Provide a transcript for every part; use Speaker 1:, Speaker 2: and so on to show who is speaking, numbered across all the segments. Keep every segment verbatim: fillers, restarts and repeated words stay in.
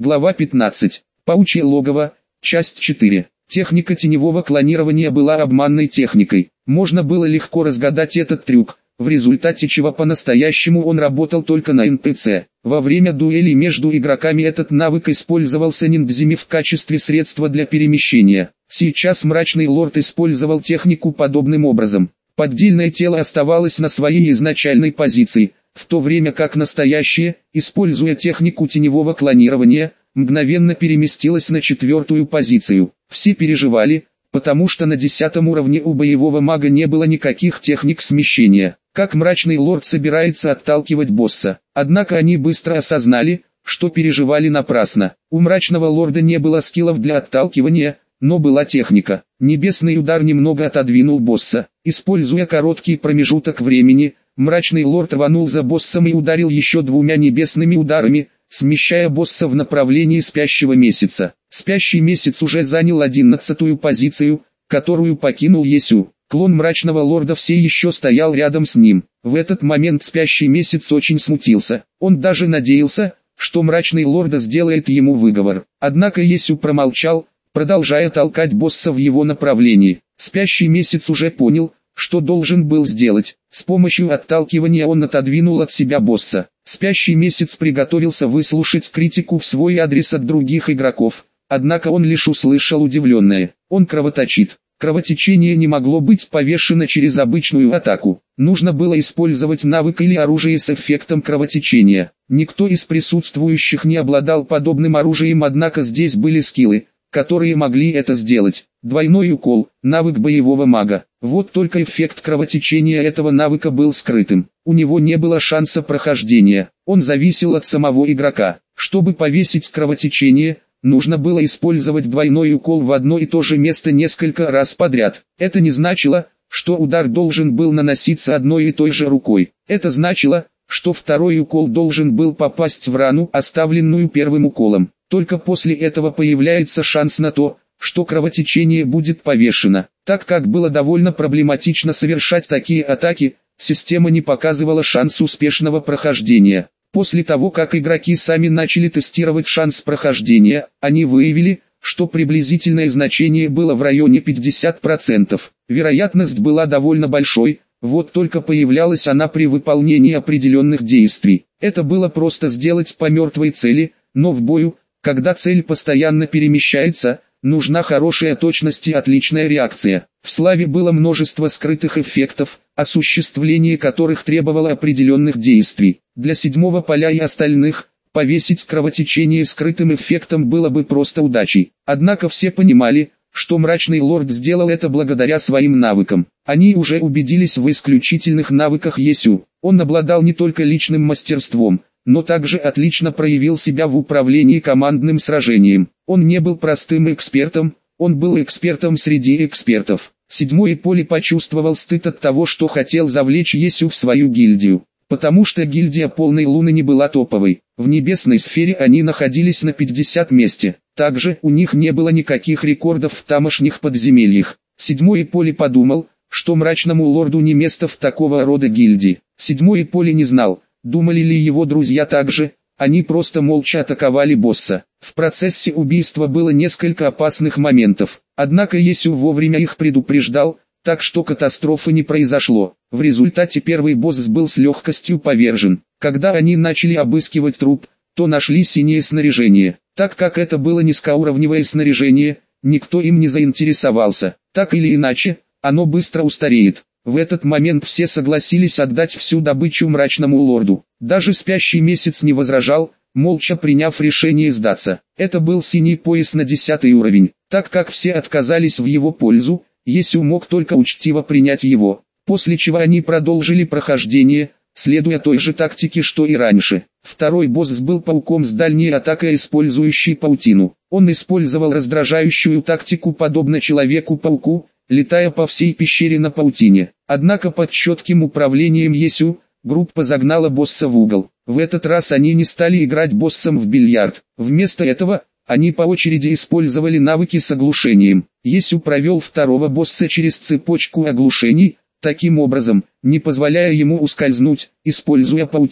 Speaker 1: Глава пятнадцать. Паучье логово. Часть четыре. Техника теневого клонирования была обманной техникой. Можно было легко разгадать этот трюк, в результате чего по-настоящему он работал только на эн пи си. Во время дуэлей между игроками этот навык использовался ниндзями в качестве средства для перемещения. Сейчас Мрачный Лорд использовал технику подобным образом. Поддельное тело оставалось на своей изначальной позиции, в то время как настоящее, используя технику теневого клонирования, мгновенно переместилось на четвертую позицию. Все переживали, потому что на десятом уровне у боевого мага не было никаких техник смещения. Как Мрачный Лорд собирается отталкивать босса. Однако они быстро осознали, что переживали напрасно. У Мрачного Лорда не было скиллов для отталкивания, но была техника. Небесный удар немного отодвинул босса. Используя короткий промежуток времени, Мрачный Лорд рванул за боссом и ударил еще двумя небесными ударами, смещая босса в направлении спящего месяца. Спящий месяц уже занял одиннадцатую позицию, которую покинул Есю. Клон Мрачного Лорда все еще стоял рядом с ним. В этот момент спящий месяц очень смутился. Он даже надеялся, что Мрачный Лорд сделает ему выговор. Однако Есю промолчал, продолжая толкать босса в его направлении. Спящий месяц уже понял, что должен был сделать. С помощью отталкивания он отодвинул от себя босса. Спящий месяц приготовился выслушать критику в свой адрес от других игроков, однако он лишь услышал удивленное: он кровоточит. Кровотечение не могло быть повешено через обычную атаку. Нужно было использовать навык или оружие с эффектом кровотечения. Никто из присутствующих не обладал подобным оружием, однако здесь были скиллы, которые могли это сделать. Двойной укол, навык боевого мага. Вот только эффект кровотечения этого навыка был скрытым. У него не было шанса прохождения. Он зависел от самого игрока. Чтобы повесить кровотечение, нужно было использовать двойной укол в одно и то же место несколько раз подряд. Это не значило, что удар должен был наноситься одной и той же рукой. Это значило, что второй укол должен был попасть в рану, оставленную первым уколом. Только после этого появляется шанс на то, что кровотечение будет повешено. Так как было довольно проблематично совершать такие атаки, система не показывала шанс успешного прохождения. После того, как игроки сами начали тестировать шанс прохождения, они выявили, что приблизительное значение было в районе пятьдесят процентов. Вероятность была довольно большой, вот только появлялась она при выполнении определенных действий. Это было просто сделать по мертвой цели, но в бою, когда цель постоянно перемещается, нужна хорошая точность и отличная реакция. В Славе было множество скрытых эффектов, осуществление которых требовало определенных действий. Для седьмого поля и остальных, повесить кровотечение скрытым эффектом было бы просто удачей. Однако все понимали, что Мрачный Лорд сделал это благодаря своим навыкам. Они уже убедились в исключительных навыках Есю. Он обладал не только личным мастерством, но также отлично проявил себя в управлении командным сражением. Он не был простым экспертом, он был экспертом среди экспертов. Седьмой поле почувствовал стыд от того, что хотел завлечь Есю в свою гильдию, потому что гильдия Полной Луны не была топовой. В небесной сфере они находились на пятидесятом месте. Также у них не было никаких рекордов в тамошних подземельях. Седьмой поле подумал, что Мрачному Лорду не место в такого рода гильдии. Седьмой поле не знал, думали ли его друзья так же. Они просто молча атаковали босса. В процессе убийства было несколько опасных моментов, однако Есю вовремя их предупреждал, так что катастрофы не произошло. В результате первый босс был с легкостью повержен. Когда они начали обыскивать труп, то нашли синее снаряжение. Так как это было низкоуровневое снаряжение, никто им не заинтересовался. Так или иначе, оно быстро устареет. В этот момент все согласились отдать всю добычу Мрачному Лорду. Даже спящий месяц не возражал, молча приняв решение сдаться. Это был синий пояс на десятый уровень. Так как все отказались в его пользу, Есю мог только учтиво принять его. После чего они продолжили прохождение, следуя той же тактике, что и раньше. Второй босс был пауком с дальней атакой, использующий паутину. Он использовал раздражающую тактику подобно Человеку-пауку, летая по всей пещере на паутине. Однако под четким управлением Есю, группа загнала босса в угол. В этот раз они не стали играть боссом в бильярд. Вместо этого, они по очереди использовали навыки с оглушением. Есю провел второго босса через цепочку оглушений, таким образом, не позволяя ему ускользнуть, используя паутину.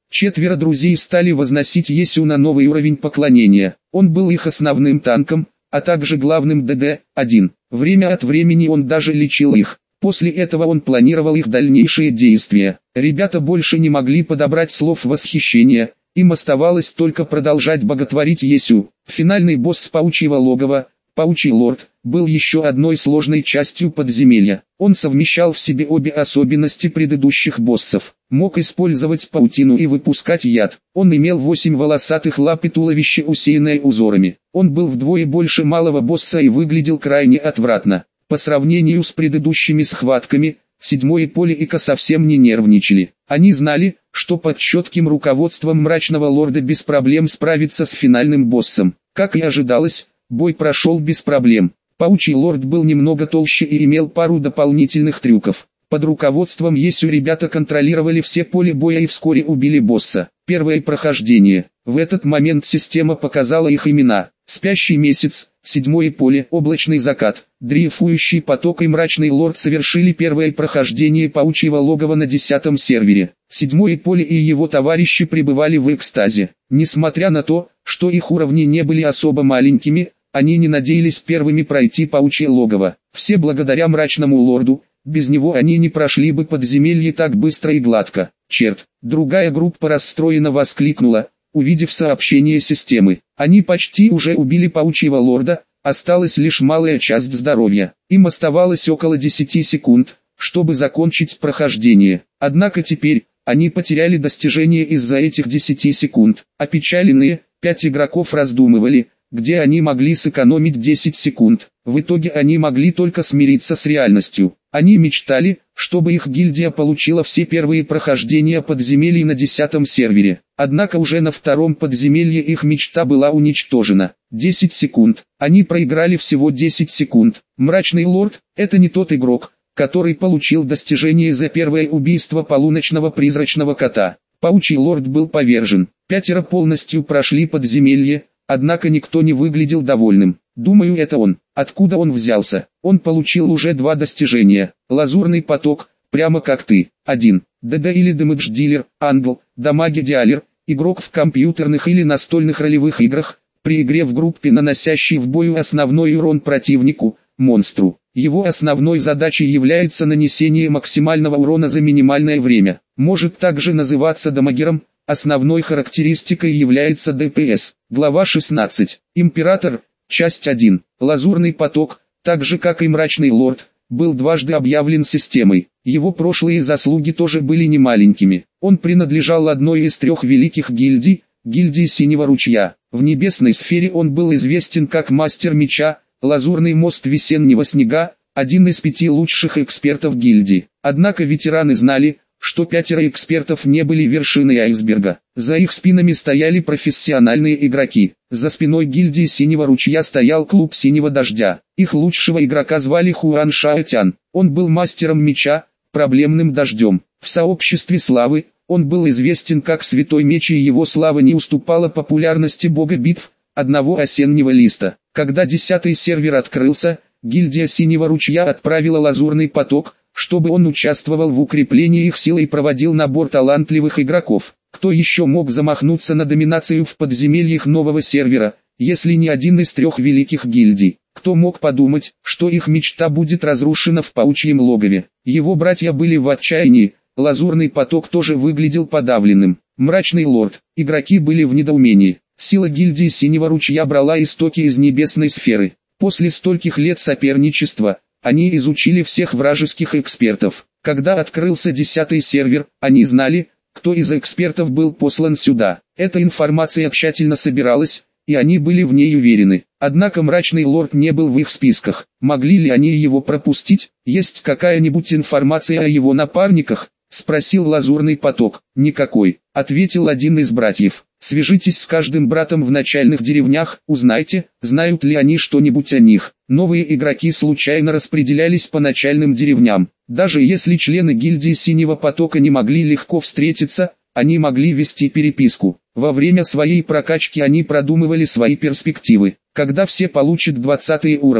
Speaker 1: Четверо друзей стали возносить Есю на новый уровень поклонения. Он был их основным танком, а также главным дэ дэ один. Время от времени он даже лечил их. После этого он планировал их дальнейшие действия. Ребята больше не могли подобрать слов восхищения, им оставалось только продолжать боготворить Есю. Финальный босс Паучьего логова, Паучий лорд, был еще одной сложной частью подземелья. Он совмещал в себе обе особенности предыдущих боссов. Мог использовать паутину и выпускать яд. Он имел восемь волосатых лап и туловище, усеянное узорами. Он был вдвое больше малого босса и выглядел крайне отвратно. По сравнению с предыдущими схватками, Седьмое поле и Ка совсем не нервничали. Они знали, что под четким руководством Мрачного Лорда без проблем справиться с финальным боссом. Как и ожидалось, бой прошел без проблем. Паучий Лорд был немного толще и имел пару дополнительных трюков. Под руководством Есю ребята контролировали все поле боя и вскоре убили босса. Первое прохождение. В этот момент система показала их имена. Спящий месяц, Седьмое поле, Облачный закат, Дрейфующий поток и Мрачный Лорд совершили первое прохождение Паучьего логова на десятом сервере. Седьмое поле и его товарищи пребывали в экстазе. Несмотря на то, что их уровни не были особо маленькими, они не надеялись первыми пройти Паучье логово. Все благодаря Мрачному Лорду, без него они не прошли бы подземелье так быстро и гладко. Черт, другая группа расстроенно воскликнула, увидев сообщение системы. Они почти уже убили Паучьего Лорда, осталась лишь малая часть здоровья. Им оставалось около десяти секунд, чтобы закончить прохождение. Однако теперь, они потеряли достижение из-за этих десяти секунд. Опечаленные, пять игроков раздумывали, где они могли сэкономить десять секунд. В итоге они могли только смириться с реальностью. Они мечтали, чтобы их гильдия получила все первые прохождения подземелий на десятом сервере. Однако уже на втором подземелье их мечта была уничтожена. десять секунд. Они проиграли всего десять секунд. Мрачный Лорд – это не тот игрок, который получил достижение за первое убийство полуночного призрачного кота. Паучий Лорд был повержен. Пятеро полностью прошли подземелье, однако никто не выглядел довольным. Думаю, это он. Откуда он взялся? Он получил уже два достижения. Лазурный поток, прямо как ты. один. дэ дэ или Damage Dealer, Англ, Дамаги Диалер, игрок в компьютерных или настольных ролевых играх, при игре в группе, наносящий в бою основной урон противнику, монстру. Его основной задачей является нанесение максимального урона за минимальное время. Может также называться дамагером. Основной характеристикой является дэ пэ эс. Глава шестнадцать. Император, часть один. Лазурный поток, так же как и Мрачный Лорд, был дважды объявлен системой. Его прошлые заслуги тоже были немаленькими. Он принадлежал одной из трех великих гильдий, гильдии Синего Ручья. В небесной сфере он был известен как Мастер Меча, Лазурный мост Весеннего Снега, один из пяти лучших экспертов гильдии. Однако ветераны знали, что пятеро экспертов не были вершиной айсберга. За их спинами стояли профессиональные игроки. За спиной гильдии Синего Ручья стоял клуб Синего Дождя. Их лучшего игрока звали Хуан Шаотян. Он был мастером меча, проблемным дождем. В сообществе славы, он был известен как Святой Меч, и его слава не уступала популярности бога битв, одного осеннего листа. Когда десятый сервер открылся, гильдия Синего Ручья отправила Лазурный поток, чтобы он участвовал в укреплении их сил и проводил набор талантливых игроков. Кто еще мог замахнуться на доминацию в подземельях нового сервера, если не один из трех великих гильдий? Кто мог подумать, что их мечта будет разрушена в Паучьем логове? Его братья были в отчаянии, Лазурный поток тоже выглядел подавленным. Мрачный Лорд, игроки были в недоумении. Сила гильдии Синего Ручья брала истоки из небесной сферы. После стольких лет соперничества, они изучили всех вражеских экспертов. Когда открылся десятый сервер, они знали, кто из экспертов был послан сюда. Эта информация тщательно собиралась, и они были в ней уверены. Однако Мрачный Лорд не был в их списках. Могли ли они его пропустить? Есть какая-нибудь информация о его напарниках? Спросил Лазурный поток. Никакой, ответил один из братьев. Свяжитесь с каждым братом в начальных деревнях, узнайте, знают ли они что-нибудь о них. Новые игроки случайно распределялись по начальным деревням. Даже если члены гильдии Синего потока не могли легко встретиться, они могли вести переписку. Во время своей прокачки они продумывали свои перспективы. Когда все получат двадцатые уровни,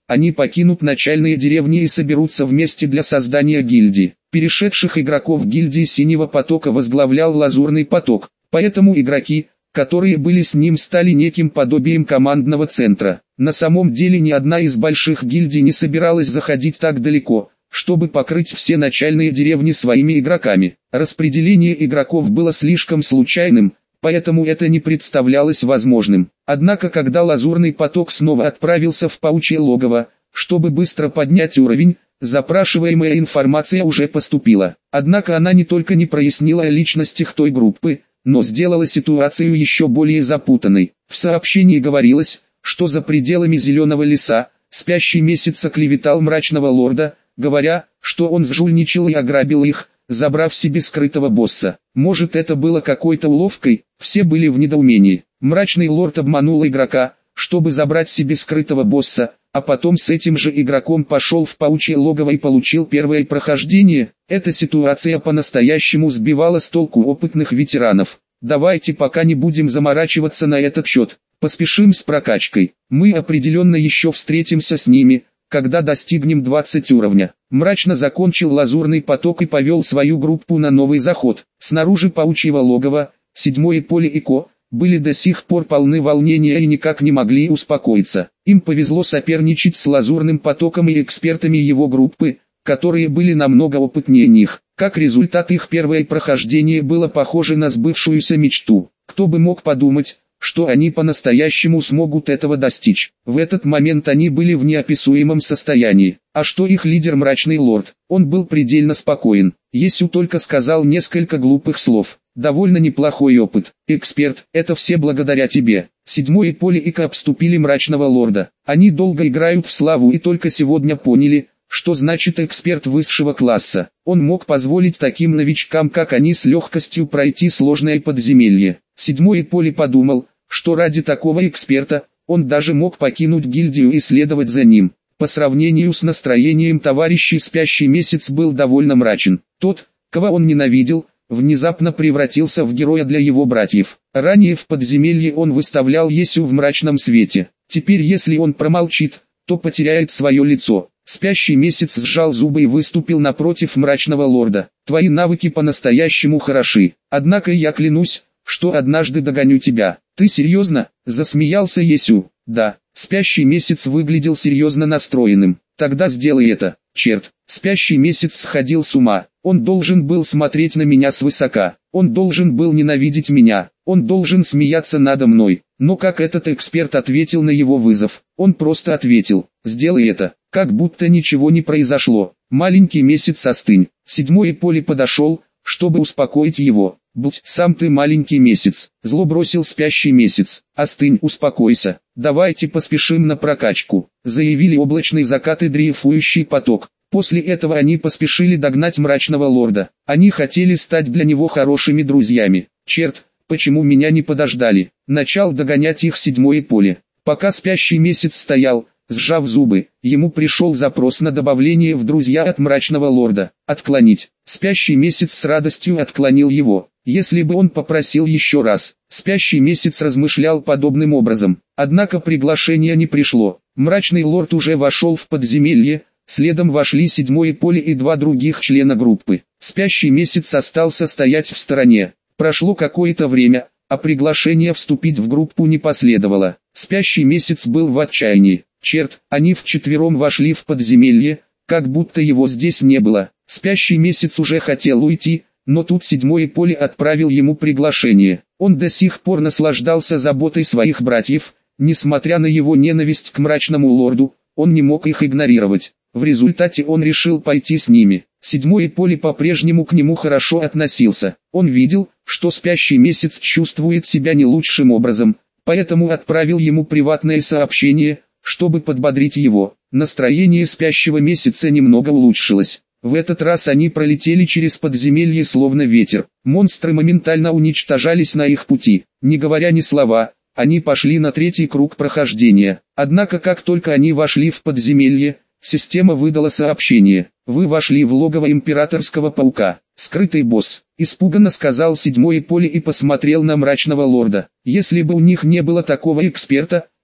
Speaker 1: они покинут начальные деревни и соберутся вместе для создания гильдии. Перешедших игроков гильдии Синего Потока возглавлял Лазурный Поток, поэтому игроки, которые были с ним, стали неким подобием командного центра. На самом деле ни одна из больших гильдий не собиралась заходить так далеко, чтобы покрыть все начальные деревни своими игроками. Распределение игроков было слишком случайным, поэтому это не представлялось возможным. Однако когда Лазурный Поток снова отправился в Паучье Логово, чтобы быстро поднять уровень, запрашиваемая информация уже поступила. Однако она не только не прояснила о личностях той группы, но сделала ситуацию еще более запутанной. В сообщении говорилось, что за пределами Зеленого леса, Спящий Месяц оклеветал Мрачного Лорда, говоря, что он сжульничал и ограбил их, забрав себе скрытого босса. Может, это было какой-то уловкой? Все были в недоумении. Мрачный Лорд обманул игрока, чтобы забрать себе скрытого босса, а потом с этим же игроком пошел в Паучье Логово и получил первое прохождение. Эта ситуация по-настоящему сбивала с толку опытных ветеранов. Давайте пока не будем заморачиваться на этот счет, поспешим с прокачкой. Мы определенно еще встретимся с ними, когда достигнем двадцать уровня. Мрачно закончил Лазурный Поток и повел свою группу на новый заход. Снаружи Паучьего Логова, Седьмое поле и Ко, были до сих пор полны волнения и никак не могли успокоиться. Им повезло соперничать с Лазурным Потоком и экспертами его группы, которые были намного опытнее них. Как результат, их первое прохождение было похоже на сбывшуюся мечту. Кто бы мог подумать, что они по-настоящему смогут этого достичь. В этот момент они были в неописуемом состоянии. А что их лидер Мрачный Лорд? Он был предельно спокоен. Есю только сказал несколько глупых слов. Довольно неплохой опыт. Эксперт, это все благодаря тебе. Седьмое поле и Ко обступили Мрачного Лорда. Они долго играют в славу и только сегодня поняли, что значит эксперт высшего класса. Он мог позволить таким новичкам, как они, с легкостью пройти сложное подземелье. Седьмое поле подумал, что ради такого эксперта, он даже мог покинуть гильдию и следовать за ним. По сравнению с настроением товарищей Спящий Месяц был довольно мрачен. Тот, кого он ненавидел, внезапно превратился в героя для его братьев. Ранее в подземелье он выставлял Есю в мрачном свете. Теперь если он промолчит, то потеряет свое лицо. Спящий Месяц сжал зубы и выступил напротив Мрачного Лорда. Твои навыки по-настоящему хороши. Однако я клянусь, что однажды догоню тебя. Ты серьезно? Засмеялся Есю. Да. Спящий Месяц выглядел серьезно настроенным. Тогда сделай это. Черт. Спящий Месяц сходил с ума. Он должен был смотреть на меня свысока. Он должен был ненавидеть меня. Он должен смеяться надо мной. Но как этот эксперт ответил на его вызов? Он просто ответил: сделай это. Как будто ничего не произошло. Маленький Месяц, остынь. Седьмое поле подошел, чтобы успокоить его. Будь сам ты маленький Месяц. Зло бросил Спящий Месяц. Остынь, успокойся. Давайте поспешим на прокачку, заявили Облачный Закат и Дрейфующий Поток. После этого они поспешили догнать Мрачного Лорда. Они хотели стать для него хорошими друзьями. Черт, почему меня не подождали? Начал догонять их Седьмое поле. Пока Спящий Месяц стоял, сжав зубы, ему пришел запрос на добавление в друзья от Мрачного Лорда. Отклонить. Спящий Месяц с радостью отклонил его. Если бы он попросил еще раз, Спящий Месяц размышлял подобным образом. Однако приглашение не пришло. Мрачный Лорд уже вошел в подземелье, следом вошли Седьмое поле и два других члена группы. Спящий Месяц остался стоять в стороне. Прошло какое-то время, а приглашение вступить в группу не последовало. Спящий Месяц был в отчаянии. Черт, они вчетвером вошли в подземелье, как будто его здесь не было. Спящий Месяц уже хотел уйти, но тут Седьмое поле отправил ему приглашение. Он до сих пор наслаждался заботой своих братьев, несмотря на его ненависть к Мрачному Лорду, он не мог их игнорировать. В результате он решил пойти с ними. Седьмое поле по-прежнему к нему хорошо относился. Он видел, что Спящий Месяц чувствует себя не лучшим образом, поэтому отправил ему приватное сообщение, чтобы подбодрить его. Настроение Спящего Месяца немного улучшилось. В этот раз они пролетели через подземелье словно ветер. Монстры моментально уничтожались на их пути. Не говоря ни слова, они пошли на третий круг прохождения. Однако как только они вошли в подземелье, система выдала сообщение: вы вошли в логово Императорского Паука. Скрытый босс, испуганно сказал Седьмое поле и посмотрел на Мрачного Лорда. Если бы у них не было такого эксперта,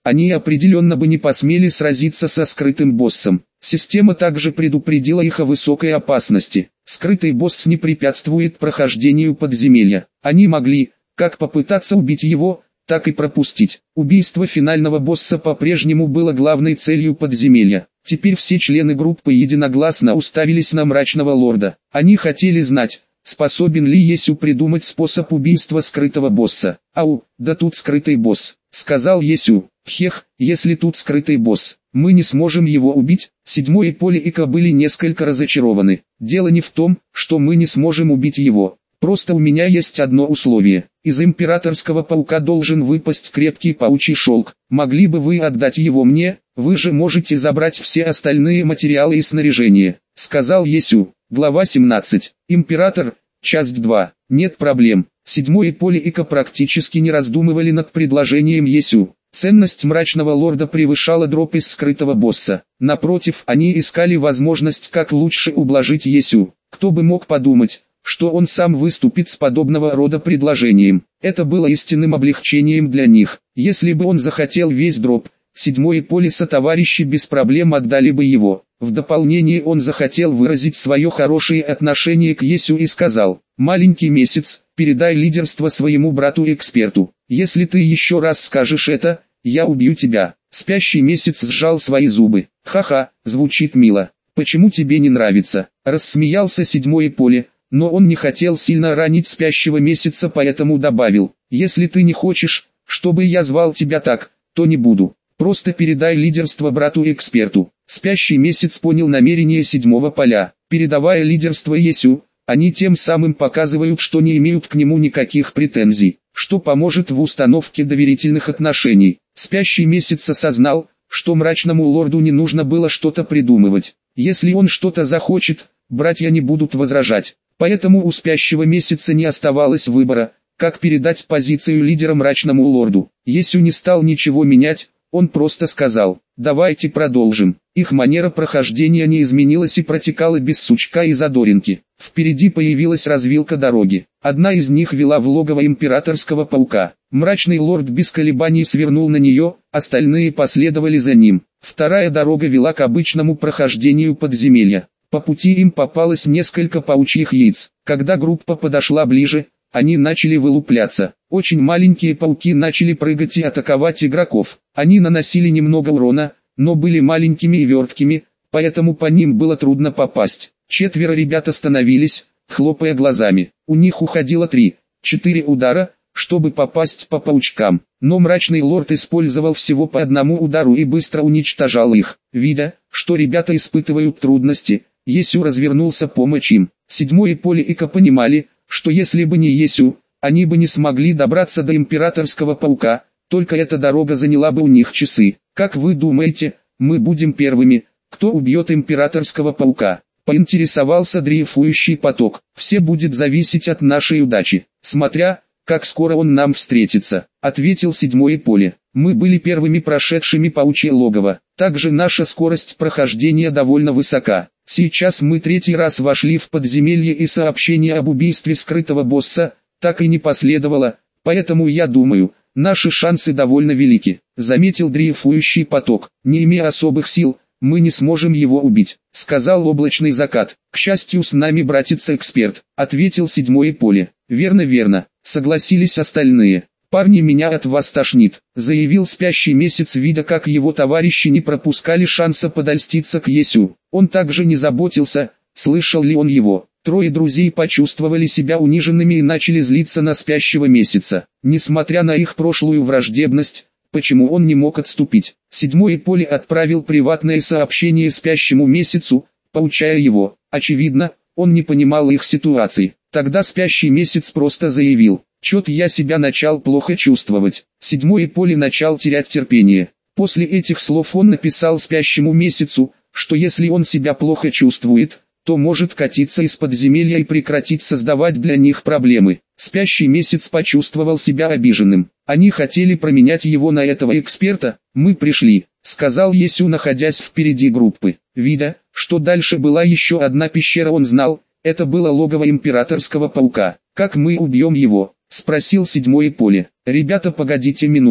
Speaker 1: они определенно бы не посмели сразиться со скрытым боссом. Система также предупредила их о высокой опасности. Скрытый босс не препятствует прохождению подземелья. Они могли, как попытаться убить его, так и пропустить. Убийство финального босса по-прежнему было главной целью подземелья. Теперь все члены группы единогласно уставились на мрачного лорда. Они хотели знать, способен ли Есю придумать способ убийства скрытого босса. «Ау, да тут скрытый босс», — сказал Есю. «Хех, если тут скрытый босс, мы не сможем его убить». Седьмой и Поле Ика были несколько разочарованы. «Дело не в том, что мы не сможем убить его. Просто у меня есть одно условие. Из императорского паука должен выпасть крепкий паучий шелк. Могли бы вы отдать его мне? Вы же можете забрать все остальные материалы и снаряжение», — сказал Есю. Глава семнадцать. Император, часть два. Нет проблем. Седьмой и Поле Ика практически не раздумывали над предложением Есю. Ценность мрачного лорда превышала дроп из скрытого босса. Напротив, они искали возможность как лучше ублажить Есю. Кто бы мог подумать, что он сам выступит с подобного рода предложением. Это было истинным облегчением для них. Если бы он захотел весь дроп, Седьмой и Поле сотоварищи без проблем отдали бы его. В дополнение он захотел выразить свое хорошее отношение к Есю и сказал: «Маленький месяц, передай лидерство своему брату-эксперту. Если ты еще раз скажешь это, я убью тебя». Спящий месяц сжал свои зубы. «Ха-ха, звучит мило. Почему тебе не нравится?» Рассмеялся Седьмой и Поле, но он не хотел сильно ранить спящего месяца, поэтому добавил: «Если ты не хочешь, чтобы я звал тебя так, то не буду. Просто передай лидерство брату-эксперту». Спящий месяц понял намерение Седьмого Поля. Передавая лидерство Есю, они тем самым показывают, что не имеют к нему никаких претензий, что поможет в установке доверительных отношений. Спящий месяц осознал, что мрачному лорду не нужно было что-то придумывать. Если он что-то захочет, братья не будут возражать. Поэтому у спящего месяца не оставалось выбора, как передать позицию лидера мрачному лорду. Есю не стал ничего менять. Он просто сказал: «Давайте продолжим». Их манера прохождения не изменилась и протекала без сучка и задоринки. Впереди появилась развилка дороги. Одна из них вела в логово императорского паука. Мрачный лорд без колебаний свернул на нее, остальные последовали за ним. Вторая дорога вела к обычному прохождению подземелья. По пути им попалось несколько паучьих яиц. Когда группа подошла ближе, они начали вылупляться. Очень маленькие пауки начали прыгать и атаковать игроков. Они наносили немного урона, но были маленькими и верткими, поэтому по ним было трудно попасть. Четверо ребят остановились, хлопая глазами. У них уходило три-четыре удара, чтобы попасть по паучкам. Но мрачный лорд использовал всего по одному удару и быстро уничтожал их. Видя, что ребята испытывают трудности, Есю развернулся помочь им. Седьмой и Поле Ика понимали, что если бы не Есю, они бы не смогли добраться до императорского паука, только эта дорога заняла бы у них часы. «Как вы думаете, мы будем первыми, кто убьет императорского паука?» — поинтересовался дрейфующий поток. «Все будет зависеть от нашей удачи, смотря, как скоро он нам встретится», — ответил Седьмой и Поле. «Мы были первыми прошедшими паучье логово, также наша скорость прохождения довольно высока. Сейчас мы третий раз вошли в подземелье и сообщение об убийстве скрытого босса так и не последовало, поэтому я думаю, наши шансы довольно велики», — заметил дрейфующий поток. «Не имея особых сил, мы не сможем его убить», — сказал облачный закат. «К счастью, с нами братец-эксперт», — ответил Седьмой и Поле. «Верно, верно», — согласились остальные. «Парни, меня от вас тошнит», — заявил спящий месяц, видя, как его товарищи не пропускали шанса подольститься к Есю. Он также не заботился, слышал ли он его. Трое друзей почувствовали себя униженными и начали злиться на спящего месяца. Несмотря на их прошлую враждебность, почему он не мог отступить? Седьмой и Поле отправил приватное сообщение спящему месяцу, поучая его. Очевидно, он не понимал их ситуации. Тогда спящий месяц просто заявил: «Чё-то я себя начал плохо чувствовать». Седьмой и Поле начал терять терпение. После этих слов он написал спящему месяцу, что если он себя плохо чувствует, то может катиться из подземелья и прекратить создавать для них проблемы. Спящий месяц почувствовал себя обиженным. Они хотели променять его на этого эксперта. «Мы пришли», — сказал Есю, находясь впереди группы. Видя, что дальше была еще одна пещера, он знал, это было логово императорского паука. «Как мы убьем его?» — спросил Седьмой и Поле. «Ребята, погодите минутку»,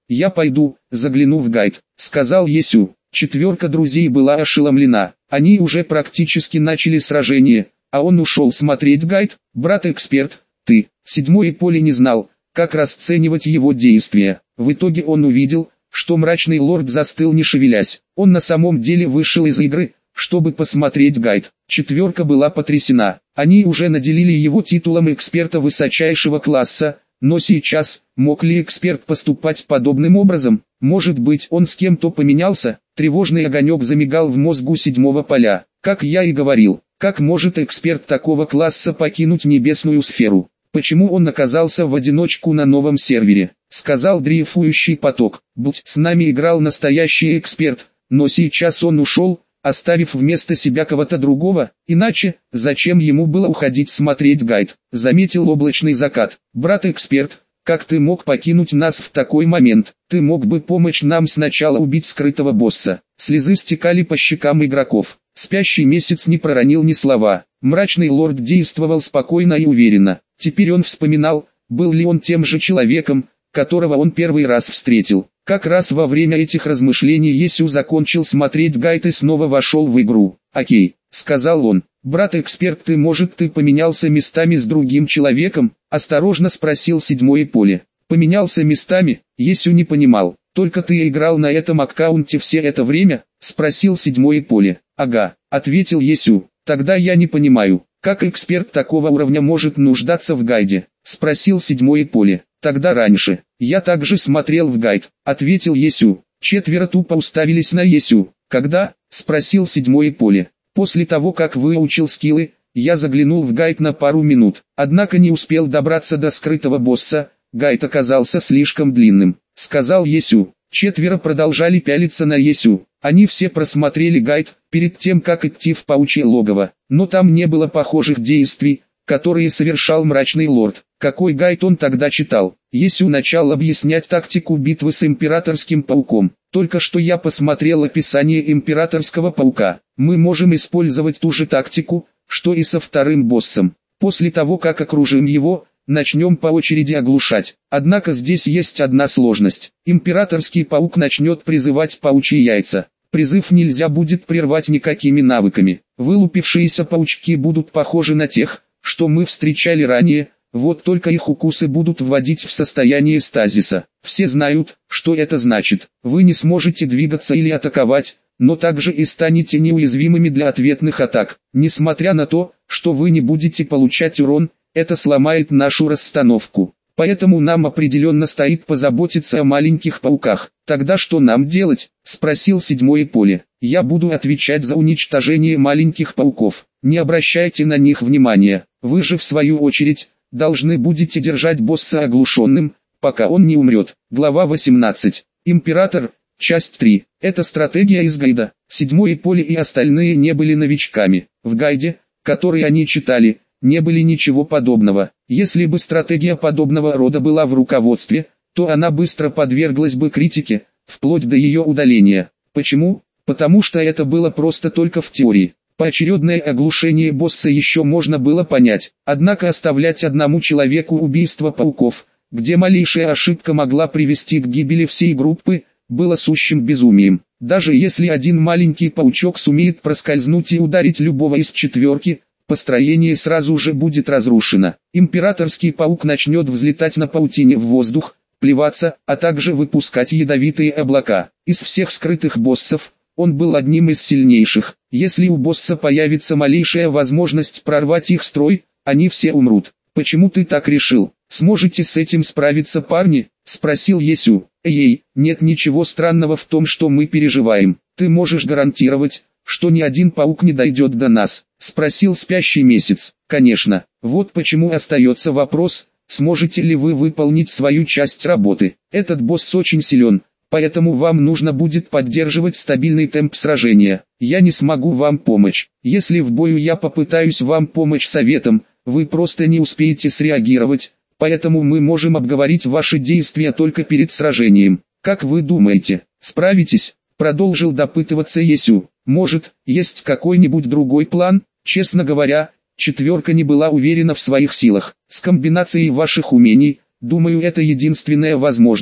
Speaker 1: «Я пойду, загляну в гайд», — сказал Есю. Четверка друзей была ошеломлена. Они уже практически начали сражение, а он ушел смотреть гайд. «Брат-эксперт, ты». Седьмое поле не знал, как расценивать его действия. В итоге он увидел, что мрачный лорд застыл не шевелясь. Он на самом деле вышел из игры, чтобы посмотреть гайд. Четверка была потрясена. Они уже наделили его титулом эксперта высочайшего класса, но сейчас, мог ли эксперт поступать подобным образом? Может быть, он с кем-то поменялся? Тревожный огонек замигал в мозгу седьмого поля. Как я и говорил, как может эксперт такого класса покинуть небесную сферу? Почему он оказался в одиночку на новом сервере? Сказал дрейфующий поток. Будь с нами играл настоящий эксперт, но сейчас он ушел, оставив вместо себя кого-то другого, иначе, зачем ему было уходить смотреть гайд? Заметил облачный закат. Брат-эксперт, как ты мог покинуть нас в такой момент? Ты мог бы помочь нам сначала убить скрытого босса. Слезы стекали по щекам игроков. Спящий месяц не проронил ни слова. Мрачный лорд действовал спокойно и уверенно. Теперь он вспоминал, был ли он тем же человеком, которого он первый раз встретил. Как раз во время этих размышлений Есю закончил смотреть гайд и снова вошел в игру. «Окей», — сказал он. «Брат-эксперт, ты, может, ты поменялся местами с другим человеком?» — осторожно спросил седьмое поле. «Поменялся местами?» — Есю не понимал. «Только ты играл на этом аккаунте все это время?» — спросил седьмое поле. «Ага», — ответил Есю. «Тогда я не понимаю, как эксперт такого уровня может нуждаться в гайде?» — спросил седьмое поле. «Тогда раньше, я также смотрел в гайд», — ответил Есю. Четверо тупо уставились на Есю. «Когда?» — спросил седьмое поле. «После того, как выучил скиллы, я заглянул в гайд на пару минут, однако не успел добраться до скрытого босса, гайд оказался слишком длинным», — сказал Есю. Четверо продолжали пялиться на Есю. Они все просмотрели гайд, перед тем как идти в паучье логово, но там не было похожих действий, которые совершал мрачный лорд. Какой гайд он тогда читал? Есю начал объяснять тактику битвы с императорским пауком. Только что я посмотрел описание императорского паука. Мы можем использовать ту же тактику, что и со вторым боссом. После того, как окружим его, начнем по очереди оглушать. Однако здесь есть одна сложность. Императорский паук начнет призывать паучьи яйца. Призыв нельзя будет прервать никакими навыками. Вылупившиеся паучки будут похожи на тех, что мы встречали ранее, вот только их укусы будут вводить в состояние стазиса. Все знают, что это значит. Вы не сможете двигаться или атаковать, но также и станете неуязвимыми для ответных атак. Несмотря на то, что вы не будете получать урон, это сломает нашу расстановку. Поэтому нам определенно стоит позаботиться о маленьких пауках. Тогда что нам делать? Спросил седьмое поле. Я буду отвечать за уничтожение маленьких пауков. Не обращайте на них внимания. Вы же в свою очередь, должны будете держать босса оглушенным, пока он не умрет. Глава восемнадцать. Император. Часть три. Это стратегия из гайда. Седьмое поле и остальные не были новичками. В гайде, который они читали, не было ничего подобного. Если бы стратегия подобного рода была в руководстве, то она быстро подверглась бы критике, вплоть до ее удаления. Почему? Потому что это было просто только в теории. Поочередное оглушение босса еще можно было понять, однако оставлять одному человеку убийство пауков, где малейшая ошибка могла привести к гибели всей группы, было сущим безумием. Даже если один маленький паучок сумеет проскользнуть и ударить любого из четверки, построение сразу же будет разрушено. Императорский паук начнет взлетать на паутине в воздух, плеваться, а также выпускать ядовитые облака. Из всех скрытых боссов, он был одним из сильнейших. Если у босса появится малейшая возможность прорвать их строй, они все умрут. «Почему ты так решил? Сможете с этим справиться, парни?» — спросил Есю. «Эй, нет ничего странного в том, что мы переживаем. Ты можешь гарантировать, что ни один паук не дойдет до нас?» — спросил спящий месяц. «Конечно. Вот почему остается вопрос, сможете ли вы выполнить свою часть работы. Этот босс очень силен, поэтому вам нужно будет поддерживать стабильный темп сражения. Я не смогу вам помочь. Если в бою я попытаюсь вам помочь советом, вы просто не успеете среагировать, поэтому мы можем обговорить ваши действия только перед сражением. Как вы думаете, справитесь?» — продолжил допытываться Есю. «Может, есть какой-нибудь другой план?» Честно говоря, четверка не была уверена в своих силах. «С комбинацией ваших умений, думаю, это единственная возможность.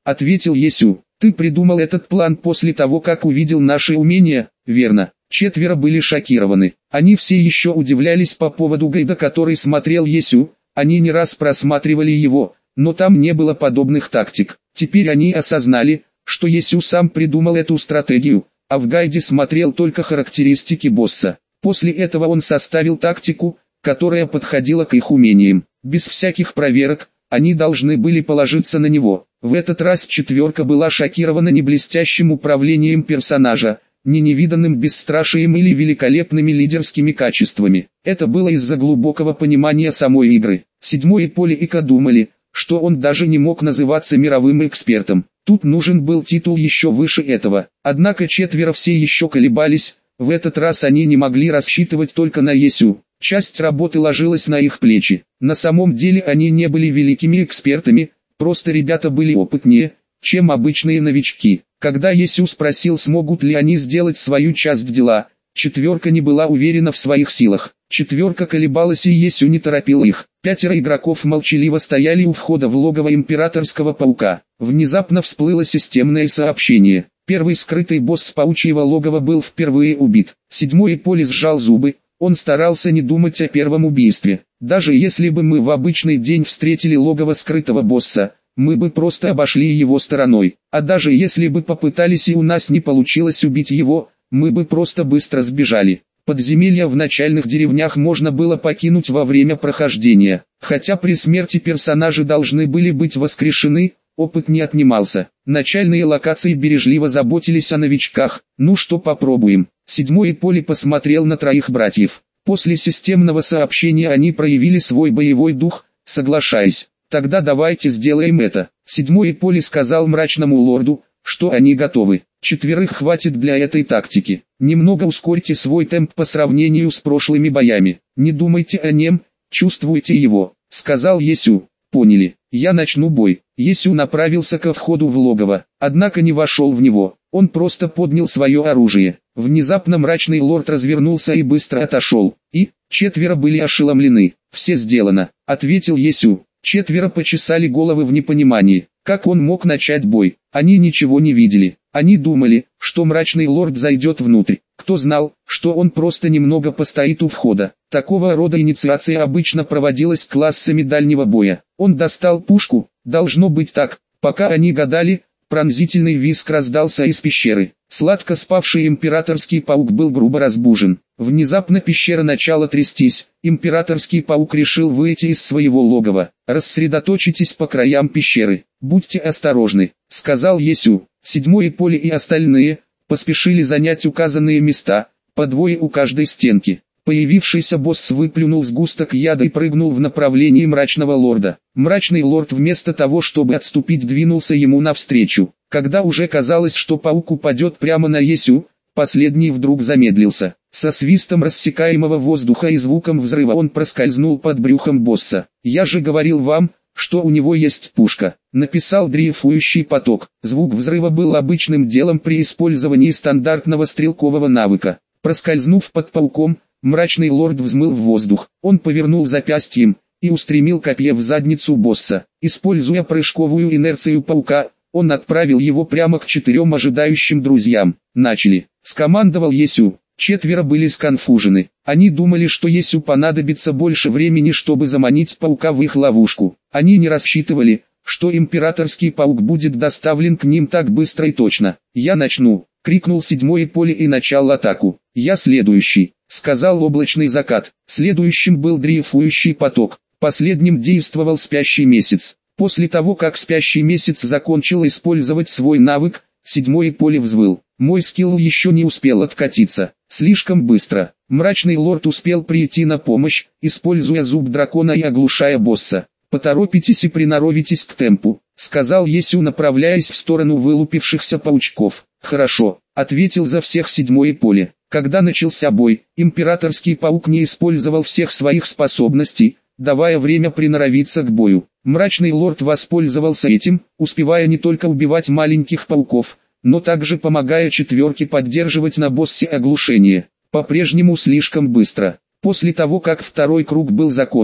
Speaker 1: ответил Есю. Ты придумал этот план после того, как увидел наши умения, верно? Четверо были шокированы. Они все еще удивлялись по поводу гайда, который смотрел Есю. Они не раз просматривали его, но там не было подобных тактик. Теперь они осознали, что Есю сам придумал эту стратегию, а в гайде смотрел только характеристики босса. После этого он составил тактику, которая подходила к их умениям. Без всяких проверок, они должны были положиться на него. В этот раз четверка была шокирована не блестящим управлением персонажа, не невиданным бесстрашием или великолепными лидерскими качествами. Это было из-за глубокого понимания самой игры. Седьмой и Поли Ика думали, что он даже не мог называться мировым экспертом. Тут нужен был титул еще выше этого. Однако четверо все еще колебались, в этот раз они не могли рассчитывать только на Есю. Часть работы ложилась на их плечи. На самом деле они не были великими экспертами, просто ребята были опытнее, чем обычные новички. Когда Есю спросил, смогут ли они сделать свою часть дела, четверка не была уверена в своих силах. Четверка колебалась, и Есю не торопил их. Пятеро игроков молчаливо стояли у входа в логово Императорского Паука. Внезапно всплыло системное сообщение. Первый скрытый босс паучьего логова был впервые убит. Седьмой Поли сжал зубы. Он старался не думать о первом убийстве. Даже если бы мы в обычный день встретили логово скрытого босса, мы бы просто обошли его стороной. А даже если бы попытались и у нас не получилось убить его, мы бы просто быстро сбежали. Подземелья в начальных деревнях можно было покинуть во время прохождения. Хотя при смерти персонажи должны были быть воскрешены, опыт не отнимался. Начальные локации бережливо заботились о новичках. Ну что, попробуем. Седьмой Поли посмотрел на троих братьев. После системного сообщения они проявили свой боевой дух, соглашаясь. Тогда давайте сделаем это. Седьмой Поли сказал мрачному лорду, что они готовы. Четверых хватит для этой тактики. Немного ускорьте свой темп по сравнению с прошлыми боями. Не думайте о нем, чувствуйте его, сказал Есю. Поняли, я начну бой. Есю направился ко входу в логово, однако не вошел в него. Он просто поднял свое оружие. Внезапно мрачный лорд развернулся и быстро отошел. И, четверо были ошеломлены. Все сделано, ответил Есю. Четверо почесали головы в непонимании. Как он мог начать бой? Они ничего не видели. Они думали, что мрачный лорд зайдет внутрь. Кто знал, что он просто немного постоит у входа. Такого рода инициация обычно проводилась классами дальнего боя. Он достал пушку, должно быть так. Пока они гадали, пронзительный визг раздался из пещеры. Сладко спавший императорский паук был грубо разбужен. Внезапно пещера начала трястись. Императорский паук решил выйти из своего логова. Рассредоточитесь по краям пещеры. Будьте осторожны, сказал Есю. Седьмой Поли и остальные поспешили занять указанные места, по двое у каждой стенки. Появившийся босс выплюнул сгусток яда и прыгнул в направлении мрачного лорда. Мрачный лорд вместо того, чтобы отступить, двинулся ему навстречу. Когда уже казалось, что паук упадет прямо на Есю, последний вдруг замедлился. Со свистом рассекаемого воздуха и звуком взрыва он проскользнул под брюхом босса. «Я же говорил вам, что у него есть пушка», — написал дрейфующий поток. Звук взрыва был обычным делом при использовании стандартного стрелкового навыка. Проскользнув под пауком, мрачный лорд взмыл в воздух. Он повернул запястьем и устремил копье в задницу босса. Используя прыжковую инерцию паука, он отправил его прямо к четырем ожидающим друзьям. «Начали», — скомандовал Есю. Четверо были сконфужены. Они думали, что Есю понадобится больше времени, чтобы заманить паука в их ловушку. Они не рассчитывали, что императорский паук будет доставлен к ним так быстро и точно. «Я начну», — крикнул седьмой Поли и начал атаку. «Я следующий», — сказал облачный закат. Следующим был дрейфующий поток. Последним действовал спящий месяц. После того, как спящий месяц закончил использовать свой навык, седьмой Поли взвыл. «Мой скилл еще не успел откатиться. Слишком быстро». Мрачный лорд успел прийти на помощь, используя зуб дракона и оглушая босса. «Поторопитесь и приноровитесь к темпу», — сказал Есю, направляясь в сторону вылупившихся паучков. «Хорошо», — ответил за всех седьмой Поли. Когда начался бой, императорский паук не использовал всех своих способностей, давая время приноровиться к бою. Мрачный лорд воспользовался этим, успевая не только убивать маленьких пауков, но также помогая четверке поддерживать на боссе оглушение. По-прежнему слишком быстро. После того, как второй круг был закончен,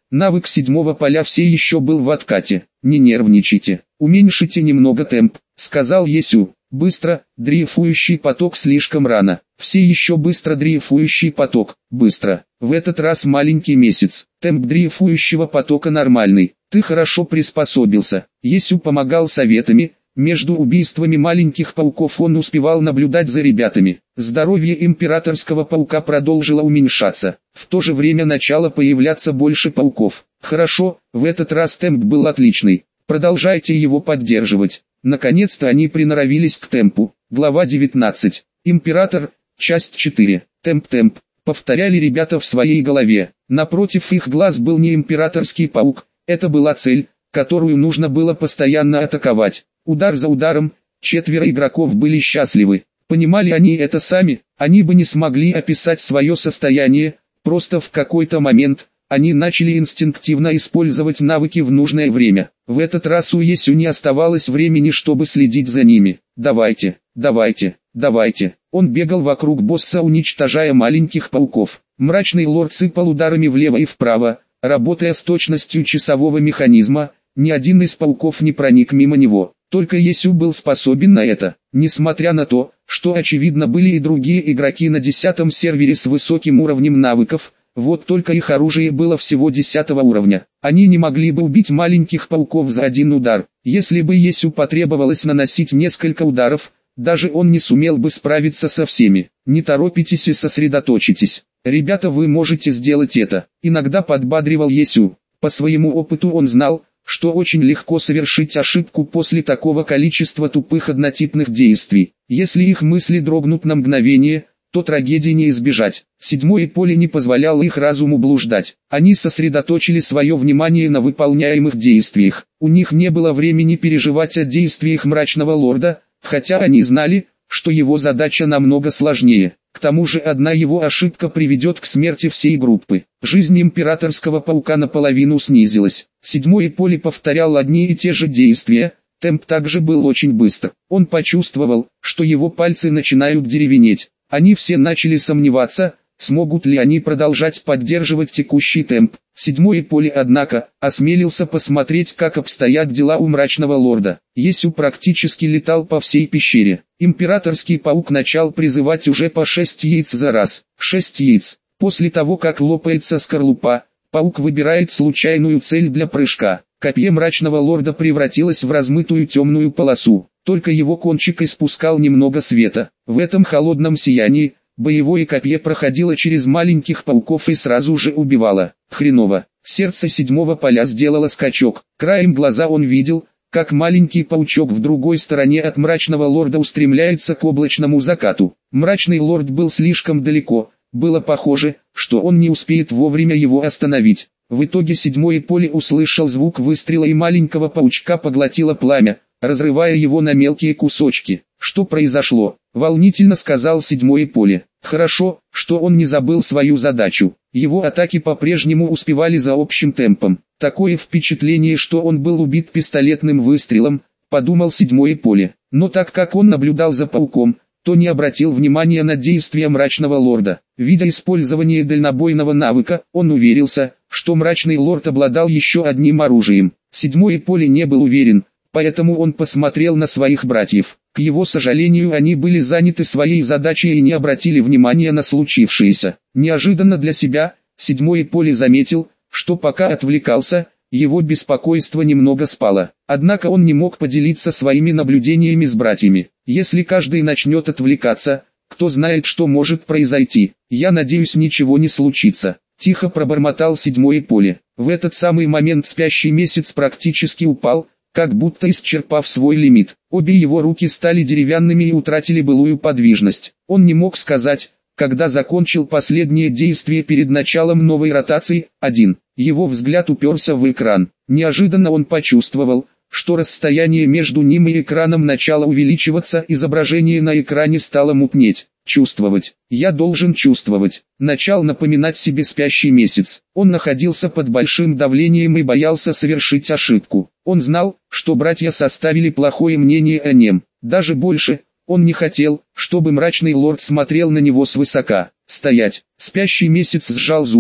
Speaker 1: Навык седьмого поля все еще был в откате. «Не нервничайте, уменьшите немного темп», — сказал Есю. «Быстро, дрейфующий поток слишком рано. Все еще быстро дрейфующий поток, быстро. В этот раз маленький месяц. Темп дрейфующего потока нормальный. Ты хорошо приспособился». Есю помогал советами. Между убийствами маленьких пауков он успевал наблюдать за ребятами. Здоровье императорского паука продолжило уменьшаться. В то же время начало появляться больше пауков. Хорошо, в этот раз темп был отличный. Продолжайте его поддерживать. Наконец-то они приноровились к темпу. Глава девятнадцать. Император, часть четыре. Темп-темп. Повторяли ребята в своей голове. Напротив их глаз был не императорский паук. Это была цель, которую нужно было постоянно атаковать. Удар за ударом, четверо игроков были счастливы. Понимали они это сами, они бы не смогли описать свое состояние, просто в какой-то момент, они начали инстинктивно использовать навыки в нужное время. В этот раз у Есю не оставалось времени, чтобы следить за ними. «Давайте, давайте, давайте». Он бегал вокруг босса, уничтожая маленьких пауков. Мрачный лорд сыпал ударами влево и вправо, работая с точностью часового механизма, ни один из пауков не проник мимо него. Только Есю был способен на это, несмотря на то, что очевидно были и другие игроки на десятом сервере с высоким уровнем навыков, вот только их оружие было всего десятого уровня. Они не могли бы убить маленьких пауков за один удар. Если бы Есю потребовалось наносить несколько ударов, даже он не сумел бы справиться со всеми. Не торопитесь и сосредоточитесь. Ребята, вы можете сделать это. Иногда подбадривал Есю. По своему опыту он знал, что очень легко совершить ошибку после такого количества тупых однотипных действий. Если их мысли дрогнут на мгновение, то трагедии не избежать. Седьмое поле не позволяло их разуму блуждать. Они сосредоточили свое внимание на выполняемых действиях. У них не было времени переживать о действиях мрачного лорда, хотя они знали, что его задача намного сложнее. К тому же одна его ошибка приведет к смерти всей группы. Жизнь императорского паука наполовину снизилась. Седьмое поле повторял одни и те же действия, темп также был очень быстр. Он почувствовал, что его пальцы начинают деревенеть. Они все начали сомневаться, смогут ли они продолжать поддерживать текущий темп. Седьмое поле, однако, осмелился посмотреть, как обстоят дела у мрачного лорда. Есю практически летал по всей пещере. Императорский паук начал призывать уже по шесть яиц за раз. Шесть яиц. После того, как лопается скорлупа, паук выбирает случайную цель для прыжка. Копье мрачного лорда превратилось в размытую темную полосу. Только его кончик испускал немного света. В этом холодном сиянии, боевое копье проходило через маленьких пауков и сразу же убивало. Хреново. Сердце седьмого поля сделало скачок. Краем глаза он видел, как маленький паучок в другой стороне от мрачного лорда устремляется к облачному закату. Мрачный лорд был слишком далеко, было похоже, что он не успеет вовремя его остановить. В итоге седьмое поле услышал звук выстрела и маленького паучка поглотило пламя, разрывая его на мелкие кусочки. «Что произошло?» — волнительно сказал седьмое поле. Хорошо, что он не забыл свою задачу. Его атаки по-прежнему успевали за общим темпом. Такое впечатление, что он был убит пистолетным выстрелом, подумал седьмое поле. Но так как он наблюдал за пауком, то не обратил внимания на действия мрачного лорда. Видя использование дальнобойного навыка, он уверился, что мрачный лорд обладал еще одним оружием. Седьмое поле не был уверен, поэтому он посмотрел на своих братьев. К его сожалению, они были заняты своей задачей и не обратили внимания на случившееся. Неожиданно для себя, седьмое поле заметил, что пока отвлекался, его беспокойство немного спало. Однако он не мог поделиться своими наблюдениями с братьями. Если каждый начнет отвлекаться, кто знает, что может произойти. Я надеюсь, ничего не случится. Тихо пробормотал седьмое поле. В этот самый момент спящий месяц практически упал, как будто исчерпав свой лимит. Обе его руки стали деревянными и утратили былую подвижность. Он не мог сказать, когда закончил последнее действие перед началом новой ротации. Один. Его взгляд уперся в экран. Неожиданно он почувствовал, что расстояние между ним и экраном начало увеличиваться, изображение на экране стало мутнеть. Чувствовать. Я должен чувствовать. Начал напоминать себе спящий месяц. Он находился под большим давлением и боялся совершить ошибку. Он знал, что братья составили плохое мнение о нем. Даже больше, он не хотел, чтобы мрачный лорд смотрел на него свысока. Стоять. Спящий месяц сжал зубы,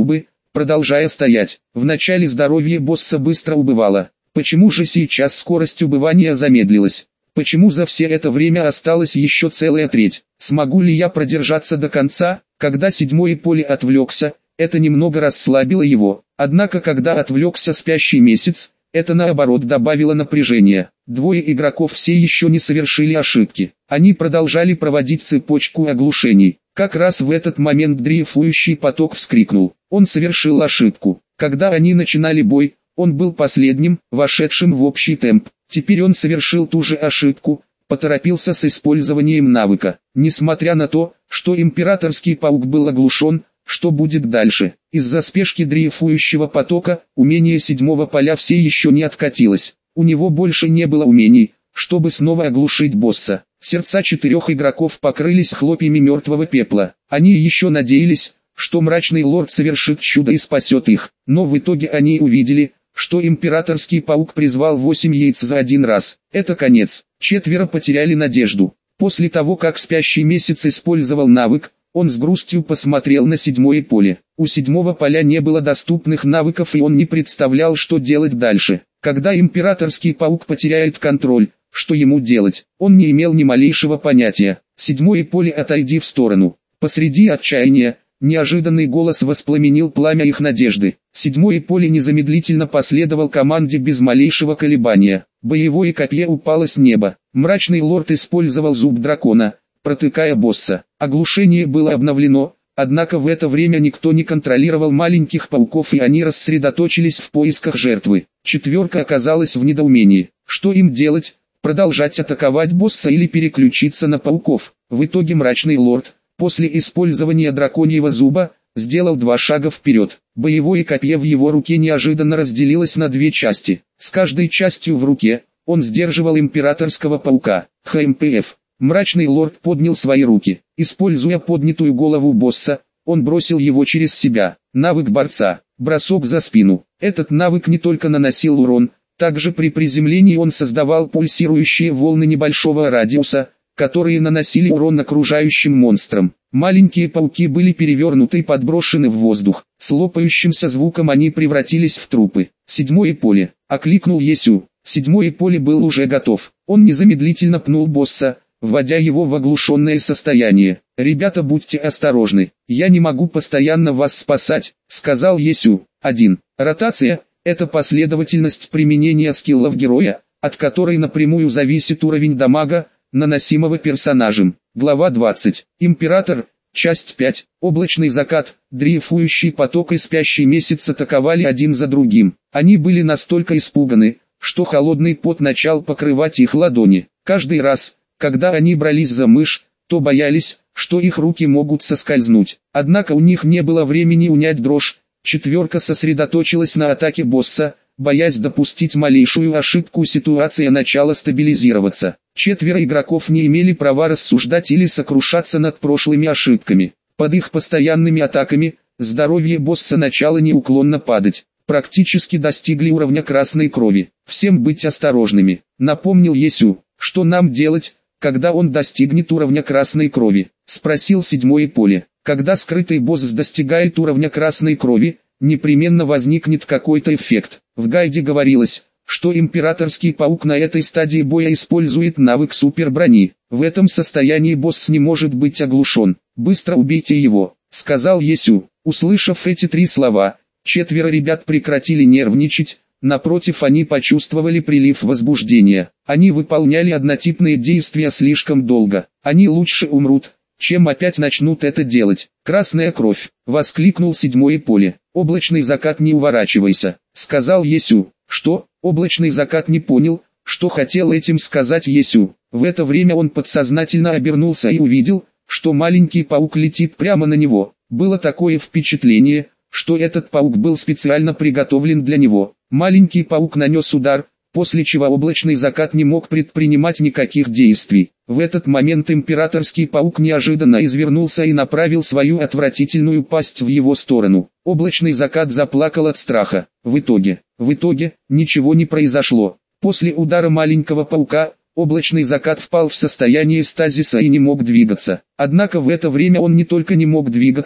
Speaker 1: продолжая стоять. Вначале здоровье босса быстро убывало. Почему же сейчас скорость убывания замедлилась? Почему за все это время осталась еще целая треть? Смогу ли я продержаться до конца? Когда седьмой поле отвлекся, это немного расслабило его. Однако когда отвлекся спящий месяц, это наоборот добавило напряжения. Двое игроков все еще не совершили ошибки. Они продолжали проводить цепочку оглушений. Как раз в этот момент дрейфующий поток вскрикнул. Он совершил ошибку. Когда они начинали бой, он был последним, вошедшим в общий темп. Теперь он совершил ту же ошибку, поторопился с использованием навыка. Несмотря на то, что императорский паук был оглушен, что будет дальше? Из-за спешки дрейфующего потока, умение седьмого поля все еще не откатилось. У него больше не было умений, чтобы снова оглушить босса. Сердца четырех игроков покрылись хлопьями мертвого пепла. Они еще надеялись, что мрачный лорд совершит чудо и спасет их. Но в итоге они увидели, что императорский паук призвал восемь яиц за один раз. Это конец. Четверо потеряли надежду. После того, как спящий месяц использовал навык, он с грустью посмотрел на седьмое поле. У седьмого поля не было доступных навыков, и он не представлял, что делать дальше. Когда императорский паук потеряет контроль, что ему делать? Он не имел ни малейшего понятия. Седьмое поле, отойди в сторону. Посреди отчаяния, неожиданный голос воспламенил пламя их надежды. Седьмое поле незамедлительно последовал команде без малейшего колебания. Боевое копье упало с неба. Мрачный лорд использовал зуб дракона, протыкая босса. Оглушение было обновлено, однако в это время никто не контролировал маленьких пауков, и они рассредоточились в поисках жертвы. Четверка оказалась в недоумении. Что им делать? Продолжать атаковать босса или переключиться на пауков? В итоге мрачный лорд, после использования драконьего зуба, сделал два шага вперед. Боевое копье в его руке неожиданно разделилось на две части. С каждой частью в руке он сдерживал императорского паука. ХМПФ. Мрачный лорд поднял свои руки. Используя поднятую голову босса, он бросил его через себя. Навык борца. Бросок за спину. Этот навык не только наносил урон, также при приземлении он создавал пульсирующие волны небольшого радиуса, которые наносили урон окружающим монстрам. Маленькие пауки были перевернуты и подброшены в воздух. С лопающимся звуком они превратились в трупы. Седьмое поле. Окликнул Есю. Седьмое поле был уже готов. Он незамедлительно пнул босса, вводя его в оглушенное состояние. «Ребята, будьте осторожны, я не могу постоянно вас спасать», — сказал Есю. один. Ротация — это последовательность применения скиллов героя, от которой напрямую зависит уровень дамага, наносимого персонажем. Глава двадцать. Император. Часть пять. Облачный закат, дрейфующий поток и спящий месяц атаковали один за другим. Они были настолько испуганы, что холодный пот начал покрывать их ладони. Каждый раз, когда они брались за мышь, то боялись, что их руки могут соскользнуть. Однако у них не было времени унять дрожь. Четверка сосредоточилась на атаке босса, боясь допустить малейшую ошибку, ситуация начала стабилизироваться. Четверо игроков не имели права рассуждать или сокрушаться над прошлыми ошибками. Под их постоянными атаками, здоровье босса начало неуклонно падать. Практически достигли уровня красной крови. Всем быть осторожными, напомнил Есю. Что нам делать, когда он достигнет уровня красной крови? Спросил седьмое поле. Когда скрытый босс достигает уровня красной крови, непременно возникнет какой-то эффект. В гайде говорилось, что императорский паук на этой стадии боя использует навык суперброни. В этом состоянии босс не может быть оглушен. Быстро убейте его, сказал Есю. Услышав эти три слова, четверо ребят прекратили нервничать. Напротив, они почувствовали прилив возбуждения. Они выполняли однотипные действия слишком долго. Они лучше умрут, чем опять начнут это делать. «Красная кровь!» — воскликнул седьмое поле. «Облачный закат, не уворачивайся!» — сказал Есю. «Что?» — облачный закат не понял, что хотел этим сказать Есю. В это время он подсознательно обернулся и увидел, что маленький паук летит прямо на него. Было такое впечатление, что этот паук был специально приготовлен для него. Маленький паук нанес удар, после чего облачный закат не мог предпринимать никаких действий. В этот момент императорский паук неожиданно извернулся и направил свою отвратительную пасть в его сторону. Облачный закат заплакал от страха. В итоге, в итоге, ничего не произошло. После удара маленького паука, облачный закат впал в состояние стазиса и не мог двигаться. Однако в это время он не только не мог двигаться,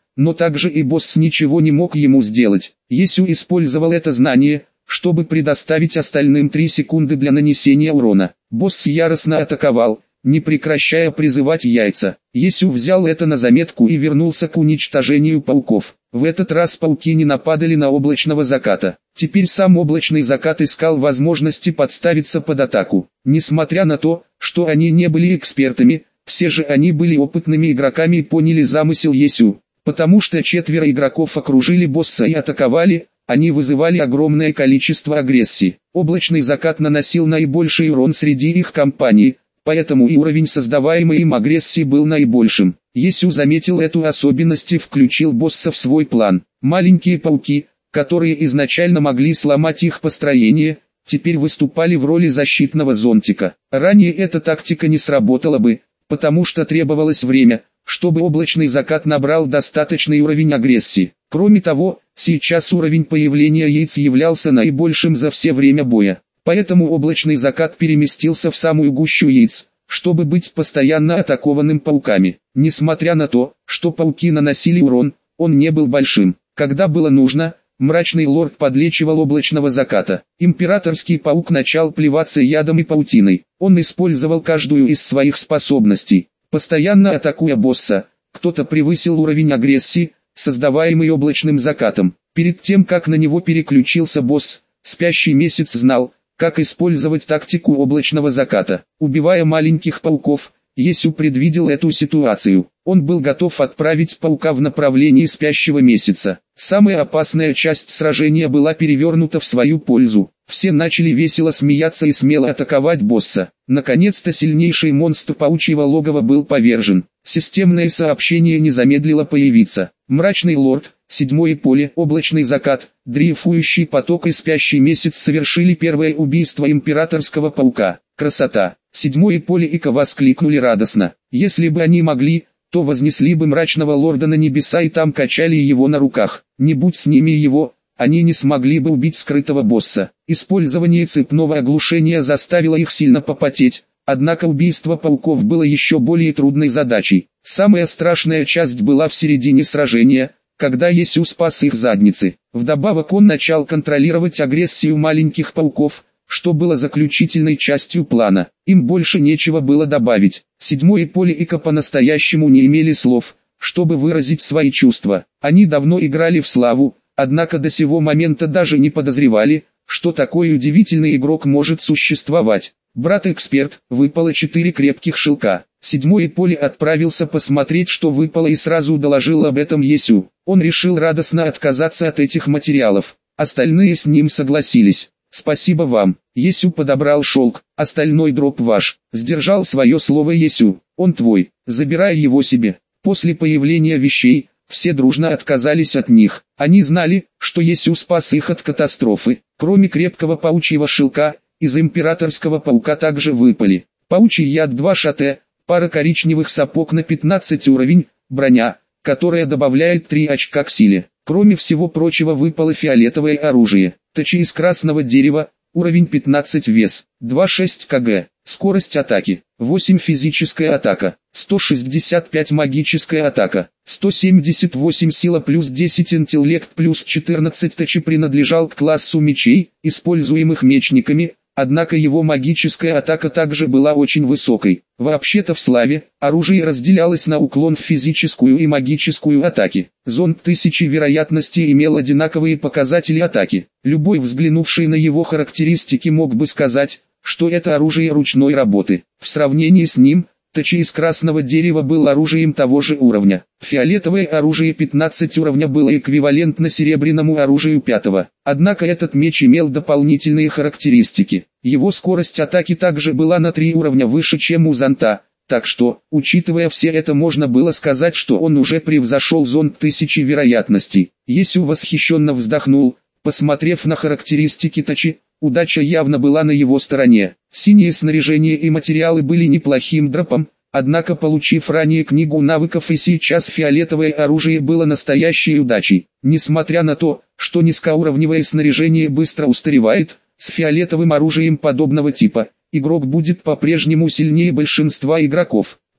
Speaker 1: но также и босс ничего не мог ему сделать. Есю использовал это знание, чтобы предоставить остальным три секунды для нанесения урона. Босс яростно атаковал, не прекращая призывать яйца. Есю взял это на заметку и вернулся к уничтожению пауков. В этот раз пауки не нападали на облачного заката. Теперь сам облачный закат искал возможности подставиться под атаку. Несмотря на то, что они не были экспертами, все же они были опытными игроками и поняли замысел Есю. Потому что четверо игроков окружили босса и атаковали, они вызывали огромное количество агрессии. Облачный закат наносил наибольший урон среди их компании, поэтому и уровень создаваемой им агрессии был наибольшим. Есю заметил эту особенность и включил босса в свой план. Маленькие пауки, которые изначально могли сломать их построение, теперь выступали в роли защитного зонтика. Ранее эта тактика не сработала бы, потому что требовалось время, чтобы облачный закат набрал достаточный уровень агрессии. Кроме того, сейчас уровень появления яиц являлся наибольшим за все время боя. Поэтому облачный закат переместился в самую гущу яиц, чтобы быть постоянно атакованным пауками. Несмотря на то, что пауки наносили урон, он не был большим. Когда было нужно, мрачный лорд подлечивал облачного заката. Императорский паук начал плеваться ядом и паутиной. Он использовал каждую из своих способностей, постоянно атакуя босса. Кто-то превысил уровень агрессии, создаваемый облачным закатом. Перед тем, как на него переключился босс, спящий месяц знал, как использовать тактику облачного заката. Убивая маленьких пауков, Есю предвидел эту ситуацию. Он был готов отправить паука в направлении спящего месяца. Самая опасная часть сражения была перевернута в свою пользу. Все начали весело смеяться и смело атаковать босса. Наконец-то сильнейший монстр паучьего логова был повержен. Системное сообщение не замедлило появиться. Мрачный лорд, седьмое поле, облачный закат, дрейфующий поток и спящий месяц совершили первое убийство императорского паука. Красота! Седьмое поле и Ка воскликнули радостно. Если бы они могли, то вознесли бы мрачного лорда на небеса и там качали его на руках. Не будь с ними его, они не смогли бы убить скрытого босса. Использование цепного оглушения заставило их сильно попотеть, однако убийство пауков было еще более трудной задачей. Самая страшная часть была в середине сражения, когда Есю спас их задницы. Вдобавок он начал контролировать агрессию маленьких пауков, что было заключительной частью плана. Им больше нечего было добавить. Седьмое поле и Ка по-настоящему не имели слов, чтобы выразить свои чувства. Они давно играли в славу, однако до сего момента даже не подозревали, что такой удивительный игрок может существовать. Брат-эксперт, выпало четыре крепких шелка. Седьмое поле отправился посмотреть, что выпало, и сразу доложил об этом Есю. Он решил радостно отказаться от этих материалов. Остальные с ним согласились. «Спасибо вам». Есю подобрал шелк, остальной дроп ваш. Сдержал свое слово Есю. Он твой, забирай его себе. После появления вещей, все дружно отказались от них. Они знали, что Есю спас их от катастрофы. Кроме крепкого паучьего шелка, из императорского паука также выпали паучий яд два шате, пара коричневых сапог на пятнадцать уровень, броня, которая добавляет три очка к силе. Кроме всего прочего выпало фиолетовое оружие. Тачи из красного дерева, уровень пятнадцать, вес, два целых шесть десятых килограмма, скорость атаки, восемь физическая атака, сто шестьдесят пять магическая атака, сто семьдесят восемь сила плюс десять интеллект плюс четырнадцать. Тачи принадлежал к классу мечей, используемых мечниками, однако его магическая атака также была очень высокой. Вообще-то в славе, оружие разделялось на уклон в физическую и магическую атаки. Зонд тысячи вероятностей имел одинаковые показатели атаки. Любой, взглянувший на его характеристики, мог бы сказать, что это оружие ручной работы. В сравнении с ним, Тачи из красного дерева был оружием того же уровня. Фиолетовое оружие пятнадцать уровня было эквивалентно серебряному оружию пятого. Однако этот меч имел дополнительные характеристики. Его скорость атаки также была на три уровня выше, чем у зонта. Так что, учитывая все это, можно было сказать, что он уже превзошел зонд тысячи вероятностей. Есю восхищенно вздохнул, посмотрев на характеристики Тачи. Удача явно была на его стороне. Синее снаряжение и материалы были неплохим дропом, однако, получив ранее книгу навыков и сейчас фиолетовое оружие было настоящей удачей. Несмотря на то, что низкоуровневое снаряжение быстро устаревает, с фиолетовым оружием подобного типа, игрок будет по-прежнему сильнее большинства игроков.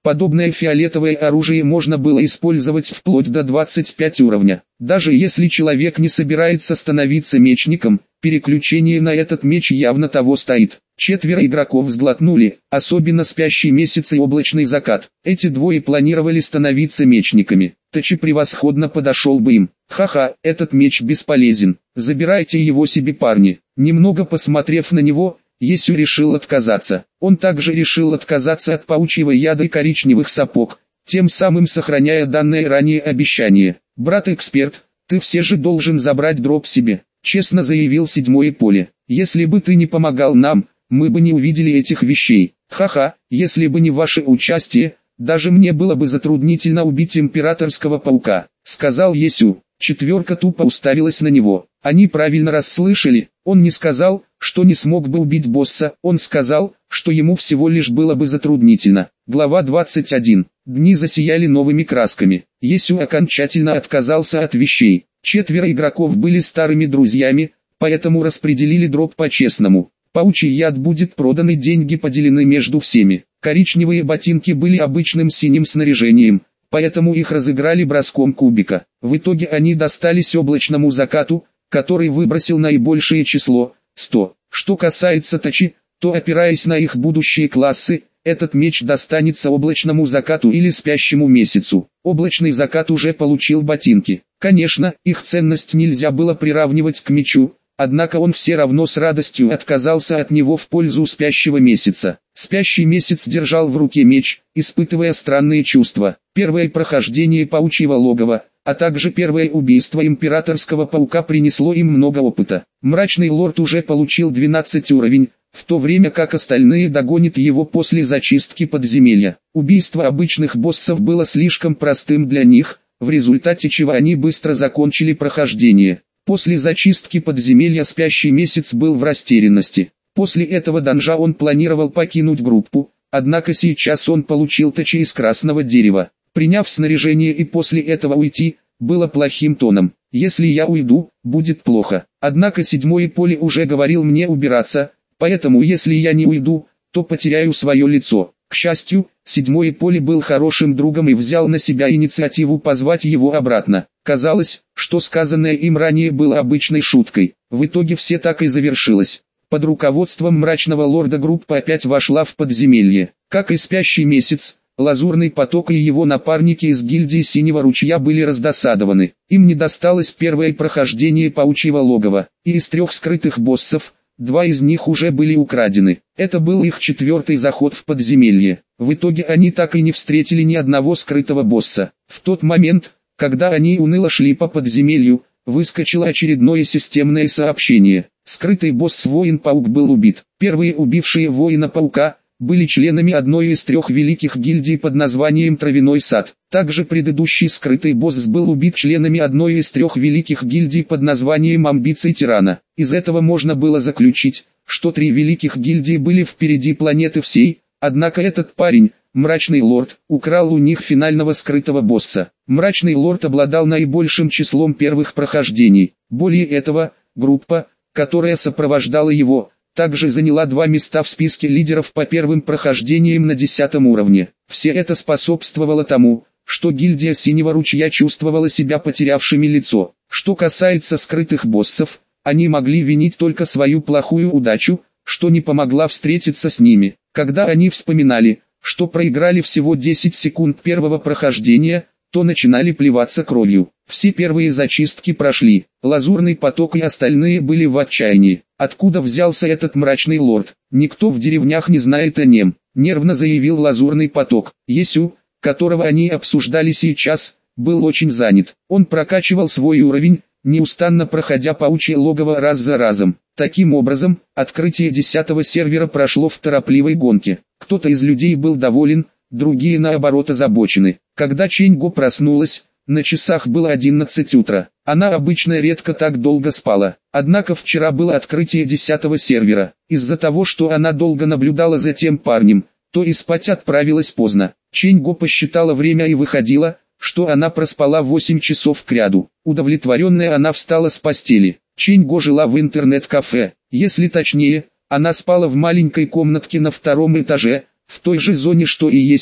Speaker 1: Подобное фиолетовое оружие можно было использовать вплоть до двадцать пять уровня. Даже если человек не собирается становиться мечником, переключение на этот меч явно того стоит. Четверо игроков сглотнули, особенно спящий месяц и облачный закат. Эти двое планировали становиться мечниками. Тачи превосходно подошел бы им. Ха-ха, этот меч бесполезен. Забирайте его себе, парни. Немного посмотрев на него, Есю решил отказаться. Он также решил отказаться от паучьего яда и коричневых сапог, тем самым сохраняя данное ранее обещание. «Брат-эксперт, ты все же должен забрать дроп себе», — честно заявил седьмое поле. «Если бы ты не помогал нам, мы бы не увидели этих вещей. Ха-ха, если бы не ваше участие, даже мне было бы затруднительно убить императорского паука», — сказал Есю. Четверка тупо уставилась на него. Они правильно расслышали. Он не сказал, что не смог бы убить босса, он сказал, что ему всего лишь было бы затруднительно. Глава двадцать один. Дни засияли новыми красками. Есю окончательно отказался от вещей. Четверо игроков были старыми друзьями, поэтому распределили дроп по-честному. Паучий яд будет продан и деньги поделены между всеми. Коричневые ботинки были обычным синим снаряжением, поэтому их разыграли броском кубика. В итоге они достались облачному закату, который выбросил наибольшее число – сто. Что касается Тачи, то опираясь на их будущие классы, этот меч достанется облачному закату или спящему месяцу. Облачный закат уже получил ботинки. Конечно, их ценность нельзя было приравнивать к мечу, однако он все равно с радостью отказался от него в пользу спящего месяца. Спящий месяц держал в руке меч, испытывая странные чувства. Первое прохождение паучьего логова, а также первое убийство императорского паука принесло им много опыта. Мрачный лорд уже получил двенадцатый уровень, в то время как остальные догонят его после зачистки подземелья. Убийство обычных боссов было слишком простым для них, в результате чего они быстро закончили прохождение. После зачистки подземелья спящий месяц был в растерянности. После этого данжа он планировал покинуть группу, однако сейчас он получил Тачи из красного дерева. Приняв снаряжение и после этого уйти, было плохим тоном. Если я уйду, будет плохо. Однако седьмое поле уже говорил мне убираться, поэтому если я не уйду, то потеряю свое лицо. К счастью, седьмое поле был хорошим другом и взял на себя инициативу позвать его обратно. Казалось, что сказанное им ранее было обычной шуткой. В итоге все так и завершилось. Под руководством мрачного лорда группа опять вошла в подземелье. Как и спящий месяц, Лазурный поток и его напарники из гильдии Синего ручья были раздосадованы. Им не досталось первое прохождение паучьего логова, и из трех скрытых боссов, два из них уже были украдены. Это был их четвертый заход в подземелье. В итоге они так и не встретили ни одного скрытого босса. В тот момент, когда они уныло шли по подземелью, выскочило очередное системное сообщение. Скрытый босс Воин-паук был убит. Первые убившие Воина-паука были членами одной из трех великих гильдий под названием Травяной сад. Также предыдущий скрытый босс был убит членами одной из трех великих гильдий под названием Амбиций Тирана. Из этого можно было заключить, что три великих гильдии были впереди планеты всей, однако этот парень, Мрачный лорд, украл у них финального скрытого босса. Мрачный лорд обладал наибольшим числом первых прохождений. Более этого, группа, которая сопровождала его, также заняла два места в списке лидеров по первым прохождениям на десятом уровне. Все это способствовало тому, что гильдия Синего ручья чувствовала себя потерявшими лицо. Что касается скрытых боссов, они могли винить только свою плохую удачу, что не помогла встретиться с ними. Когда они вспоминали, что проиграли всего десять секунд первого прохождения, то начинали плеваться кровью. Все первые зачистки прошли, Лазурный поток и остальные были в отчаянии. Откуда взялся этот мрачный лорд? Никто в деревнях не знает о нем, нервно заявил Лазурный поток. Есю, которого они обсуждали сейчас, был очень занят. Он прокачивал свой уровень, неустанно проходя паучье логово раз за разом. Таким образом, открытие десятого сервера прошло в торопливой гонке. Кто-то из людей был доволен, другие наоборот озабочены. Когда Ченьго проснулась, на часах было одиннадцать утра. Она обычно редко так долго спала. Однако вчера было открытие десятого сервера. Из-за того, что она долго наблюдала за тем парнем, то и спать отправилась поздно. Ченьго посчитала время и выходила, что она проспала восемь часов кряду. Удовлетворенная она встала с постели. Ченьго жила в интернет-кафе. Если точнее, она спала в маленькой комнатке на втором этаже, в той же зоне что и Есю.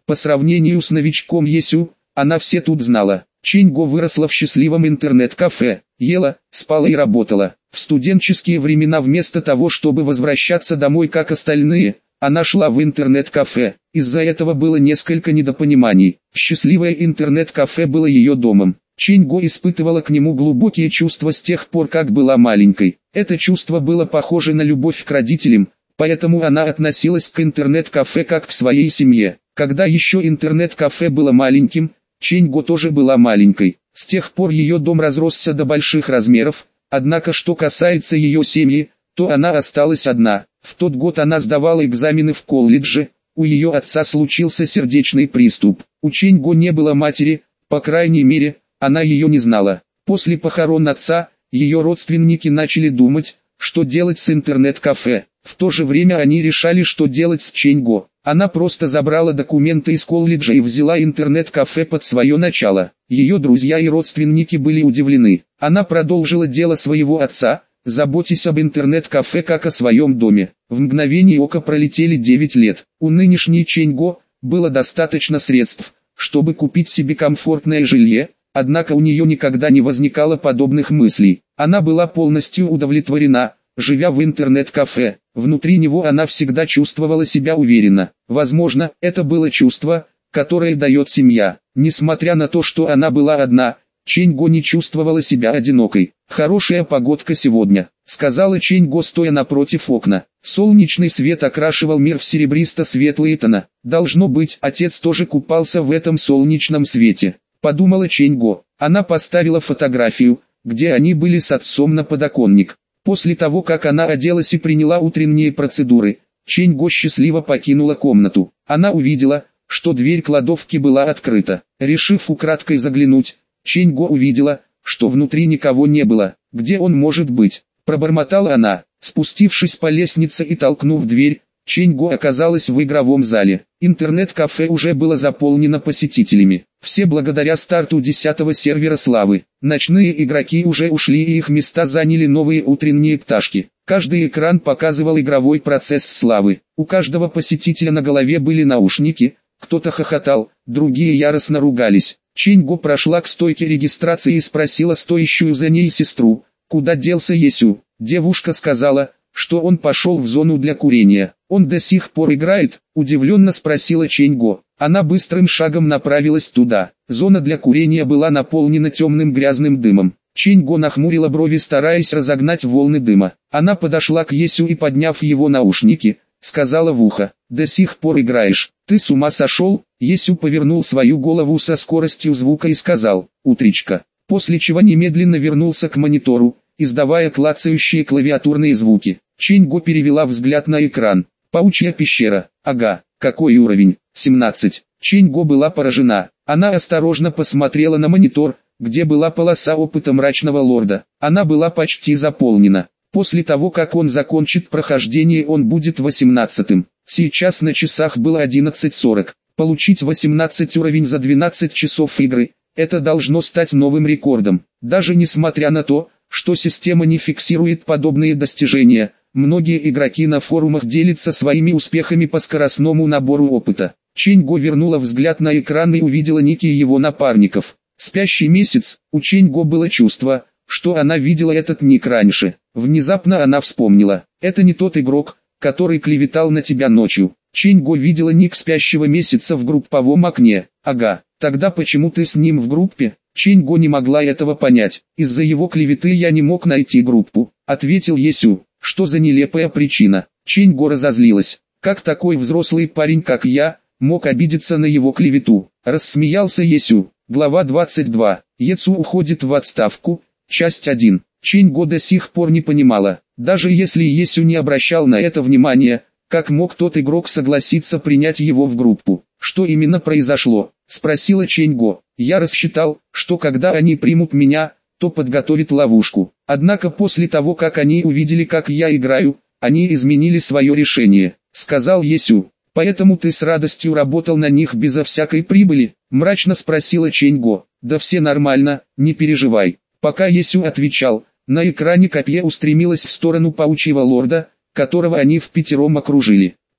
Speaker 1: По сравнению с новичком Есю, она все тут знала. Чэнь Го выросла в счастливом интернет-кафе, ела, спала и работала. В студенческие времена вместо того, чтобы возвращаться домой как остальные, она шла в интернет-кафе. Из-за этого было несколько недопониманий. Счастливое интернет-кафе было ее домом. Чэнь Го испытывала к нему глубокие чувства с тех пор, как была маленькой. Это чувство было похоже на любовь к родителям, поэтому она относилась к интернет-кафе как к своей семье. Когда еще интернет-кафе было маленьким, Чэнь Го тоже была маленькой. С тех пор ее дом разросся до больших размеров, однако что касается ее семьи, то она осталась одна. В тот год она сдавала экзамены в колледже, у ее отца случился сердечный приступ. У Чэнь Го не было матери, по крайней мере, она ее не знала. После похорон отца, ее родственники начали думать, что делать с интернет-кафе. В то же время они решали, что делать с Чэнь Го. Она просто забрала документы из колледжа и взяла интернет-кафе под свое начало. Ее друзья и родственники были удивлены. Она продолжила дело своего отца, заботясь об интернет-кафе как о своем доме. В мгновение ока пролетели девять лет. У нынешней Чэнь Го было достаточно средств, чтобы купить себе комфортное жилье, однако у нее никогда не возникало подобных мыслей. Она была полностью удовлетворена, живя в интернет-кафе. Внутри него она всегда чувствовала себя уверенно. Возможно, это было чувство, которое дает семья. Несмотря на то, что она была одна, Чэнь Го не чувствовала себя одинокой. «Хорошая погодка сегодня», — сказала Чэнь Го, стоя напротив окна. Солнечный свет окрашивал мир в серебристо-светлые тона. Должно быть, отец тоже купался в этом солнечном свете, подумала Чэнь Го. Она поставила фотографию, где они были с отцом, на подоконник. После того, как она оделась и приняла утренние процедуры, Чэнь Го счастливо покинула комнату. Она увидела, что дверь кладовки была открыта. Решив украдкой заглянуть, Чэнь Го увидела, что внутри никого не было. «Где он может быть?» – пробормотала она. Спустившись по лестнице и толкнув дверь, Чэнь Го оказалась в игровом зале. Интернет-кафе уже было заполнено посетителями. Все благодаря старту десятого сервера славы. Ночные игроки уже ушли и их места заняли новые утренние пташки. Каждый экран показывал игровой процесс славы. У каждого посетителя на голове были наушники, кто-то хохотал, другие яростно ругались. Чэнь Го прошла к стойке регистрации и спросила стоящую за ней сестру, куда делся Есю. Девушка сказала, что он пошел в зону для курения. «Он до сих пор играет?» – удивленно спросила Чэнь Го. Она быстрым шагом направилась туда. Зона для курения была наполнена темным грязным дымом. Чэнь Го нахмурила брови, стараясь разогнать волны дыма. Она подошла к Есю и, подняв его наушники, сказала в ухо: «До сих пор играешь? Ты с ума сошел?» Есю повернул свою голову со скоростью звука и сказал: «Утречка», после чего немедленно вернулся к монитору, издавая клацающие клавиатурные звуки. Чэнь Го перевела взгляд на экран. «Паучья пещера. Ага, какой уровень? семнадцать». Чэнь Го была поражена. Она осторожно посмотрела на монитор, где была полоса опыта мрачного лорда. Она была почти заполнена. После того, как он закончит прохождение, он будет восемнадцатым. Сейчас на часах было одиннадцать сорок. Получить восемнадцать уровень за двенадцать часов игры – это должно стать новым рекордом. Даже несмотря на то, что система не фиксирует подобные достижения, многие игроки на форумах делятся своими успехами по скоростному набору опыта. Чэнь Го вернула взгляд на экран и увидела ники его напарников. «Спящий месяц». У Чэнь Го было чувство, что она видела этот ник раньше. Внезапно она вспомнила: это не тот игрок, который клеветал на тебя ночью. Чэнь Го видела ник спящего месяца в групповом окне. Ага, тогда почему ты с ним в группе? Чэнь Го не могла этого понять. Из-за его клеветы я не мог найти группу, ответил Есю. Что за нелепая причина? Чэнь Го разозлилась. Как такой взрослый парень, как я, мог обидеться на его клевету? Рассмеялся Есю. Глава двадцать два. Есю уходит в отставку. Часть один. Чэнь Го до сих пор не понимала, даже если Есю не обращал на это внимания, как мог тот игрок согласиться принять его в группу. «Что именно произошло?» – спросила Чэнь Го. «Я рассчитал, что когда они примут меня, то подготовят ловушку. Однако после того, как они увидели, как я играю, они изменили свое решение», – сказал Есю. «Поэтому ты с радостью работал на них безо всякой прибыли?» – мрачно спросила Чэнь Го. «Да все нормально, не переживай». Пока Есю отвечал, на экране копье устремилось в сторону паучьего лорда, которого они впятером окружили.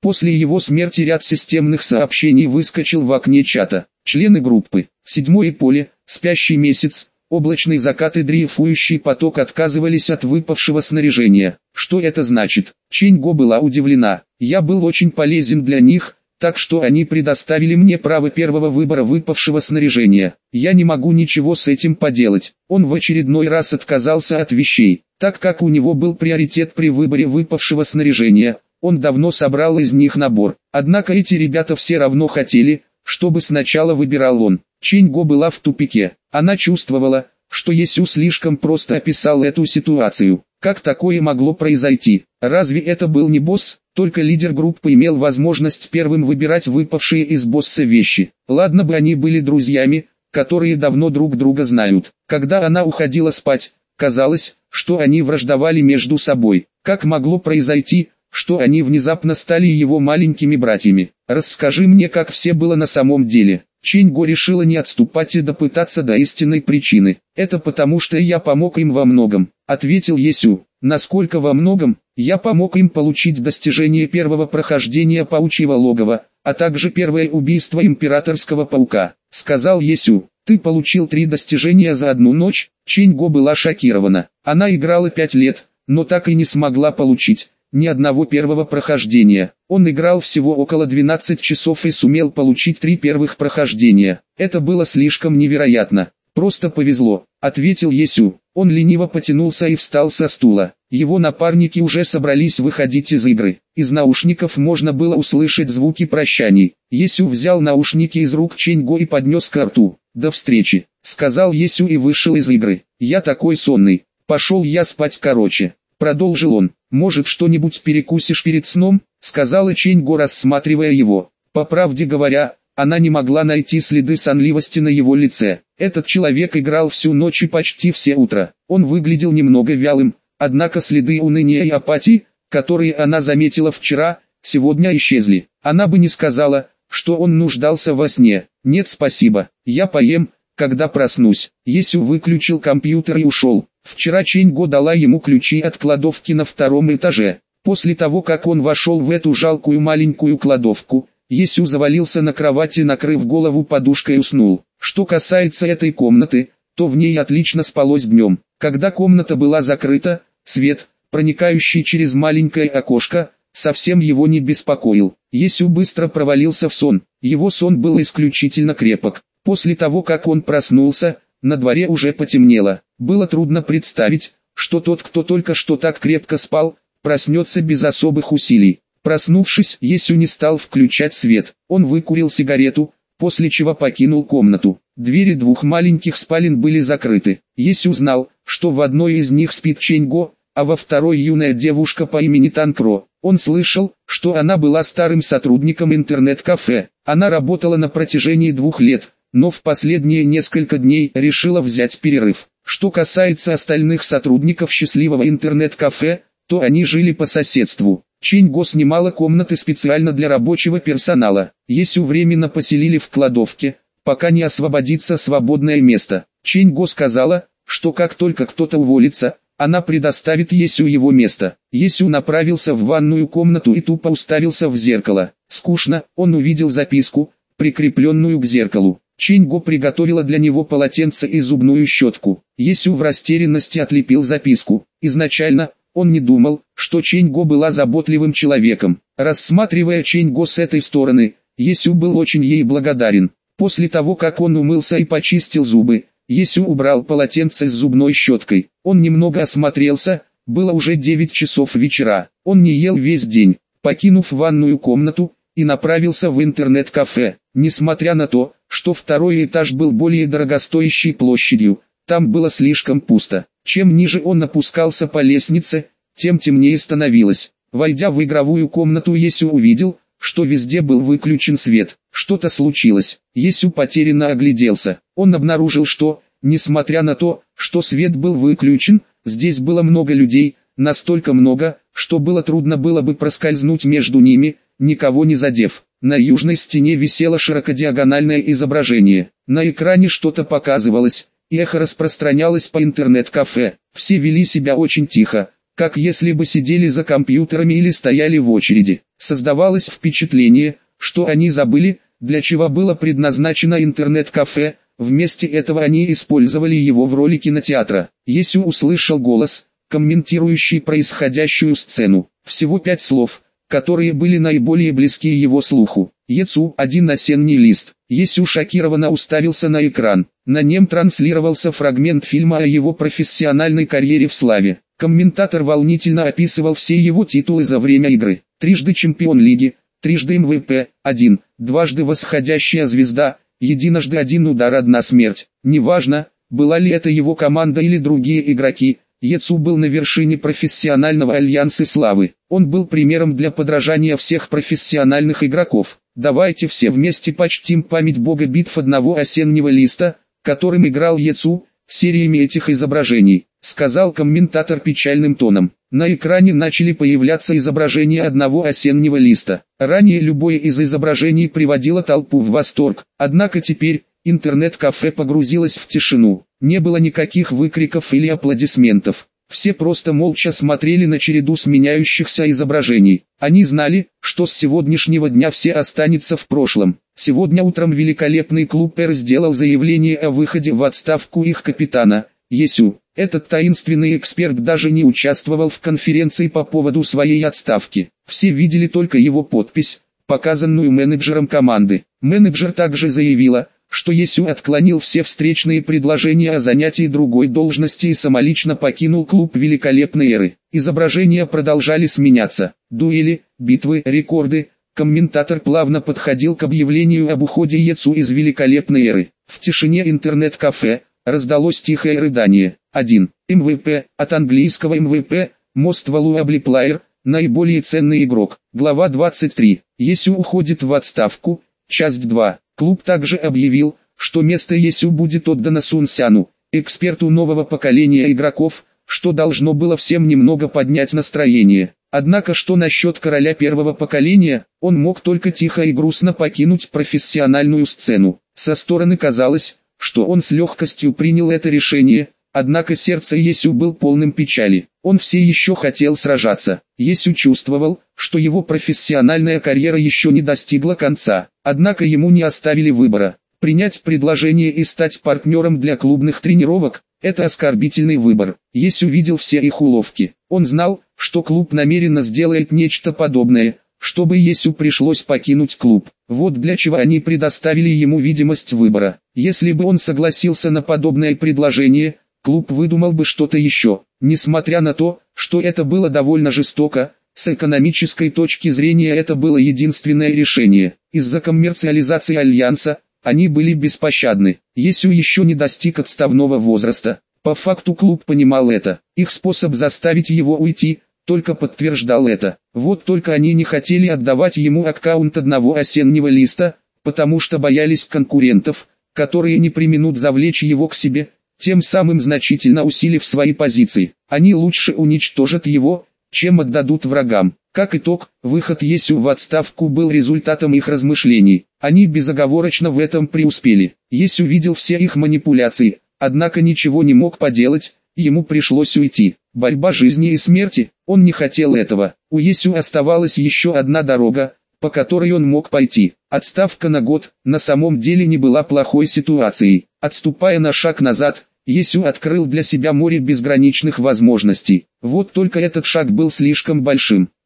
Speaker 1: После его смерти ряд системных сообщений выскочил в окне чата. Члены группы. Седьмое поле, спящий месяц, облачный закат и дрейфующий поток отказывались от выпавшего снаряжения. Что это значит? Чэнь-Го была удивлена. Я был очень полезен для них, так что они предоставили мне право первого выбора выпавшего снаряжения. Я не могу ничего с этим поделать. Он в очередной раз отказался от вещей, так как у него был приоритет при выборе выпавшего снаряжения. Он давно собрал из них набор. Однако эти ребята все равно хотели, чтобы сначала выбирал он. Чэнь-Го была в тупике. Она чувствовала, что Есю слишком просто описал эту ситуацию. Как такое могло произойти? Разве это был не босс? Только лидер группы имел возможность первым выбирать выпавшие из босса вещи. Ладно бы они были друзьями, которые давно друг друга знают. Когда она уходила спать, казалось, что они враждовали между собой. Как могло произойти, что они внезапно стали его маленькими братьями? Расскажи мне, как все было на самом деле. Чэнь-Го решила не отступать и допытаться до истинной причины. «Это потому, что я помог им во многом», — ответил Есю. «Насколько во многом? Я помог им получить достижение первого прохождения паучьего логова, а также первое убийство императорского паука», — сказал Есю. «Ты получил три достижения за одну ночь?» Чэнь-Го была шокирована. Она играла пять лет, но так и не смогла получить ни одного первого прохождения. Он играл всего около двенадцати часов и сумел получить три первых прохождения. Это было слишком невероятно. «Просто повезло», — ответил Есю. Он лениво потянулся и встал со стула. Его напарники уже собрались выходить из игры. Из наушников можно было услышать звуки прощаний. Есю взял наушники из рук Чэнь-Го и поднес ко рту. «До встречи», — сказал Есю и вышел из игры. «Я такой сонный. Пошел я спать короче», — продолжил он. «Может, что-нибудь перекусишь перед сном?» — сказала Чэнь-Го, рассматривая его. По правде говоря, она не могла найти следы сонливости на его лице. Этот человек играл всю ночь и почти все утро. Он выглядел немного вялым, однако следы уныния и апатии, которые она заметила вчера, сегодня исчезли. Она бы не сказала, что он нуждался во сне. «Нет, спасибо, я поем, когда проснусь». Есю выключил компьютер и ушел. Вчера Чэнь-Го дала ему ключи от кладовки на втором этаже. После того, как он вошел в эту жалкую маленькую кладовку, Есю завалился на кровати, накрыв голову подушкой, и уснул. Что касается этой комнаты, то в ней отлично спалось днем. Когда комната была закрыта, свет, проникающий через маленькое окошко, совсем его не беспокоил. Есю быстро провалился в сон. Его сон был исключительно крепок. После того, как он проснулся, на дворе уже потемнело. Было трудно представить, что тот, кто только что так крепко спал, проснется без особых усилий. Проснувшись, Есю не стал включать свет. Он выкурил сигарету, после чего покинул комнату. Двери двух маленьких спален были закрыты. Есю знал, что в одной из них спит Чэнь-Го, а во второй юная девушка по имени Танкро. Он слышал, что она была старым сотрудником интернет-кафе. Она работала на протяжении двух лет, но в последние несколько дней решила взять перерыв. Что касается остальных сотрудников счастливого интернет-кафе, то они жили по соседству. Чэнь-Го снимала комнаты специально для рабочего персонала. Есю временно поселили в кладовке, пока не освободится свободное место. Чэнь-Го сказала, что как только кто-то уволится, она предоставит Есю его место. Есю направился в ванную комнату и тупо уставился в зеркало. Скучно, он увидел записку, прикрепленную к зеркалу. Чэнь-Го приготовила для него полотенце и зубную щетку. Есю в растерянности отлепил записку. Изначально, он не думал, что Чэнь-Го была заботливым человеком. Рассматривая Чэнь-Го с этой стороны, Есю был очень ей благодарен. После того, как он умылся и почистил зубы, Есю убрал полотенце с зубной щеткой. Он немного осмотрелся, было уже девять часов вечера. Он не ел весь день, покинув ванную комнату, и направился в интернет-кафе. Несмотря на то, что второй этаж был более дорогостоящей площадью, там было слишком пусто. Чем ниже он опускался по лестнице, тем темнее становилось. Войдя в игровую комнату, Есю увидел, что везде был выключен свет. Что-то случилось. Есю потерянно огляделся. Он обнаружил, что, несмотря на то, что свет был выключен, здесь было много людей, настолько много, что было трудно было бы проскользнуть между ними, никого не задев. На южной стене висело широкодиагональное изображение. На экране что-то показывалось, и эхо распространялось по интернет-кафе. Все вели себя очень тихо, как если бы сидели за компьютерами или стояли в очереди. Создавалось впечатление, что они забыли, для чего было предназначено интернет-кафе, вместо этого они использовали его в роли кинотеатра. Есю услышал голос, комментирующий происходящую сцену. Всего пять слов, которые были наиболее близки его слуху. Ецу, один осенний лист. Есю шокированно уставился на экран. На нем транслировался фрагмент фильма о его профессиональной карьере в славе. Комментатор волнительно описывал все его титулы за время игры. Трижды чемпион лиги, трижды эм вэ пэ, один, дважды восходящая звезда, единожды один удар, одна смерть. Неважно, была ли это его команда или другие игроки, Ецу был на вершине профессионального альянса славы. Он был примером для подражания всех профессиональных игроков. Давайте все вместе почтим память бога битв одного осеннего листа, которым играл Ецу, сериями этих изображений, сказал комментатор печальным тоном. На экране начали появляться изображения одного осеннего листа. Ранее любое из изображений приводило толпу в восторг, однако теперь интернет-кафе погрузилось в тишину. Не было никаких выкриков или аплодисментов. Все просто молча смотрели на череду сменяющихся изображений. Они знали, что с сегодняшнего дня все останется в прошлом. Сегодня утром великолепный клуб Р сделал заявление о выходе в отставку их капитана, Есю. Этот таинственный эксперт даже не участвовал в конференции по поводу своей отставки. Все видели только его подпись, показанную менеджером команды. Менеджер также заявила, что Есю отклонил все встречные предложения о занятии другой должности и самолично покинул клуб великолепной эры. Изображения продолжали сменяться. Дуэли, битвы, рекорды. Комментатор плавно подходил к объявлению об уходе Ецу из великолепной эры. В тишине интернет-кафе раздалось тихое рыдание. один. эм вэ пэ, от английского эм вэ пэ, Most Valuable Player, наиболее ценный игрок. Глава двадцать три. Есю уходит в отставку. Часть два. Клуб также объявил, что место Есю будет отдано Сун Сяну, эксперту нового поколения игроков, что должно было всем немного поднять настроение. Однако что насчет короля первого поколения, он мог только тихо и грустно покинуть профессиональную сцену. Со стороны казалось, что он с легкостью принял это решение, однако сердце Есю был полным печали. Он все еще хотел сражаться. Есю чувствовал, что его профессиональная карьера еще не достигла конца. Однако ему не оставили выбора. Принять предложение и стать партнером для клубных тренировок – это оскорбительный выбор. Есю видел все их уловки. Он знал, что клуб намеренно сделает нечто подобное, чтобы Есю пришлось покинуть клуб. Вот для чего они предоставили ему видимость выбора. Если бы он согласился на подобное предложение, клуб выдумал бы что-то еще. Несмотря на то, что это было довольно жестоко, с экономической точки зрения это было единственное решение. Из-за коммерциализации Альянса, они были беспощадны. Есю еще не достиг отставного возраста. По факту клуб понимал это. Их способ заставить его уйти, только подтверждал это. Вот только они не хотели отдавать ему аккаунт одного осеннего листа, потому что боялись конкурентов, которые не преминут завлечь его к себе, тем самым значительно усилив свои позиции. Они лучше уничтожат его, чем отдадут врагам. Как итог, выход Есю в отставку был результатом их размышлений. Они безоговорочно в этом преуспели. Есю видел все их манипуляции, однако ничего не мог поделать, ему пришлось уйти. Борьба жизни и смерти, он не хотел этого. У Есю оставалась еще одна дорога, по которой он мог пойти. Отставка на год, на самом деле не была плохой ситуацией. Отступая на шаг назад, Есю открыл для себя море безграничных возможностей. Вот только этот шаг был слишком большим.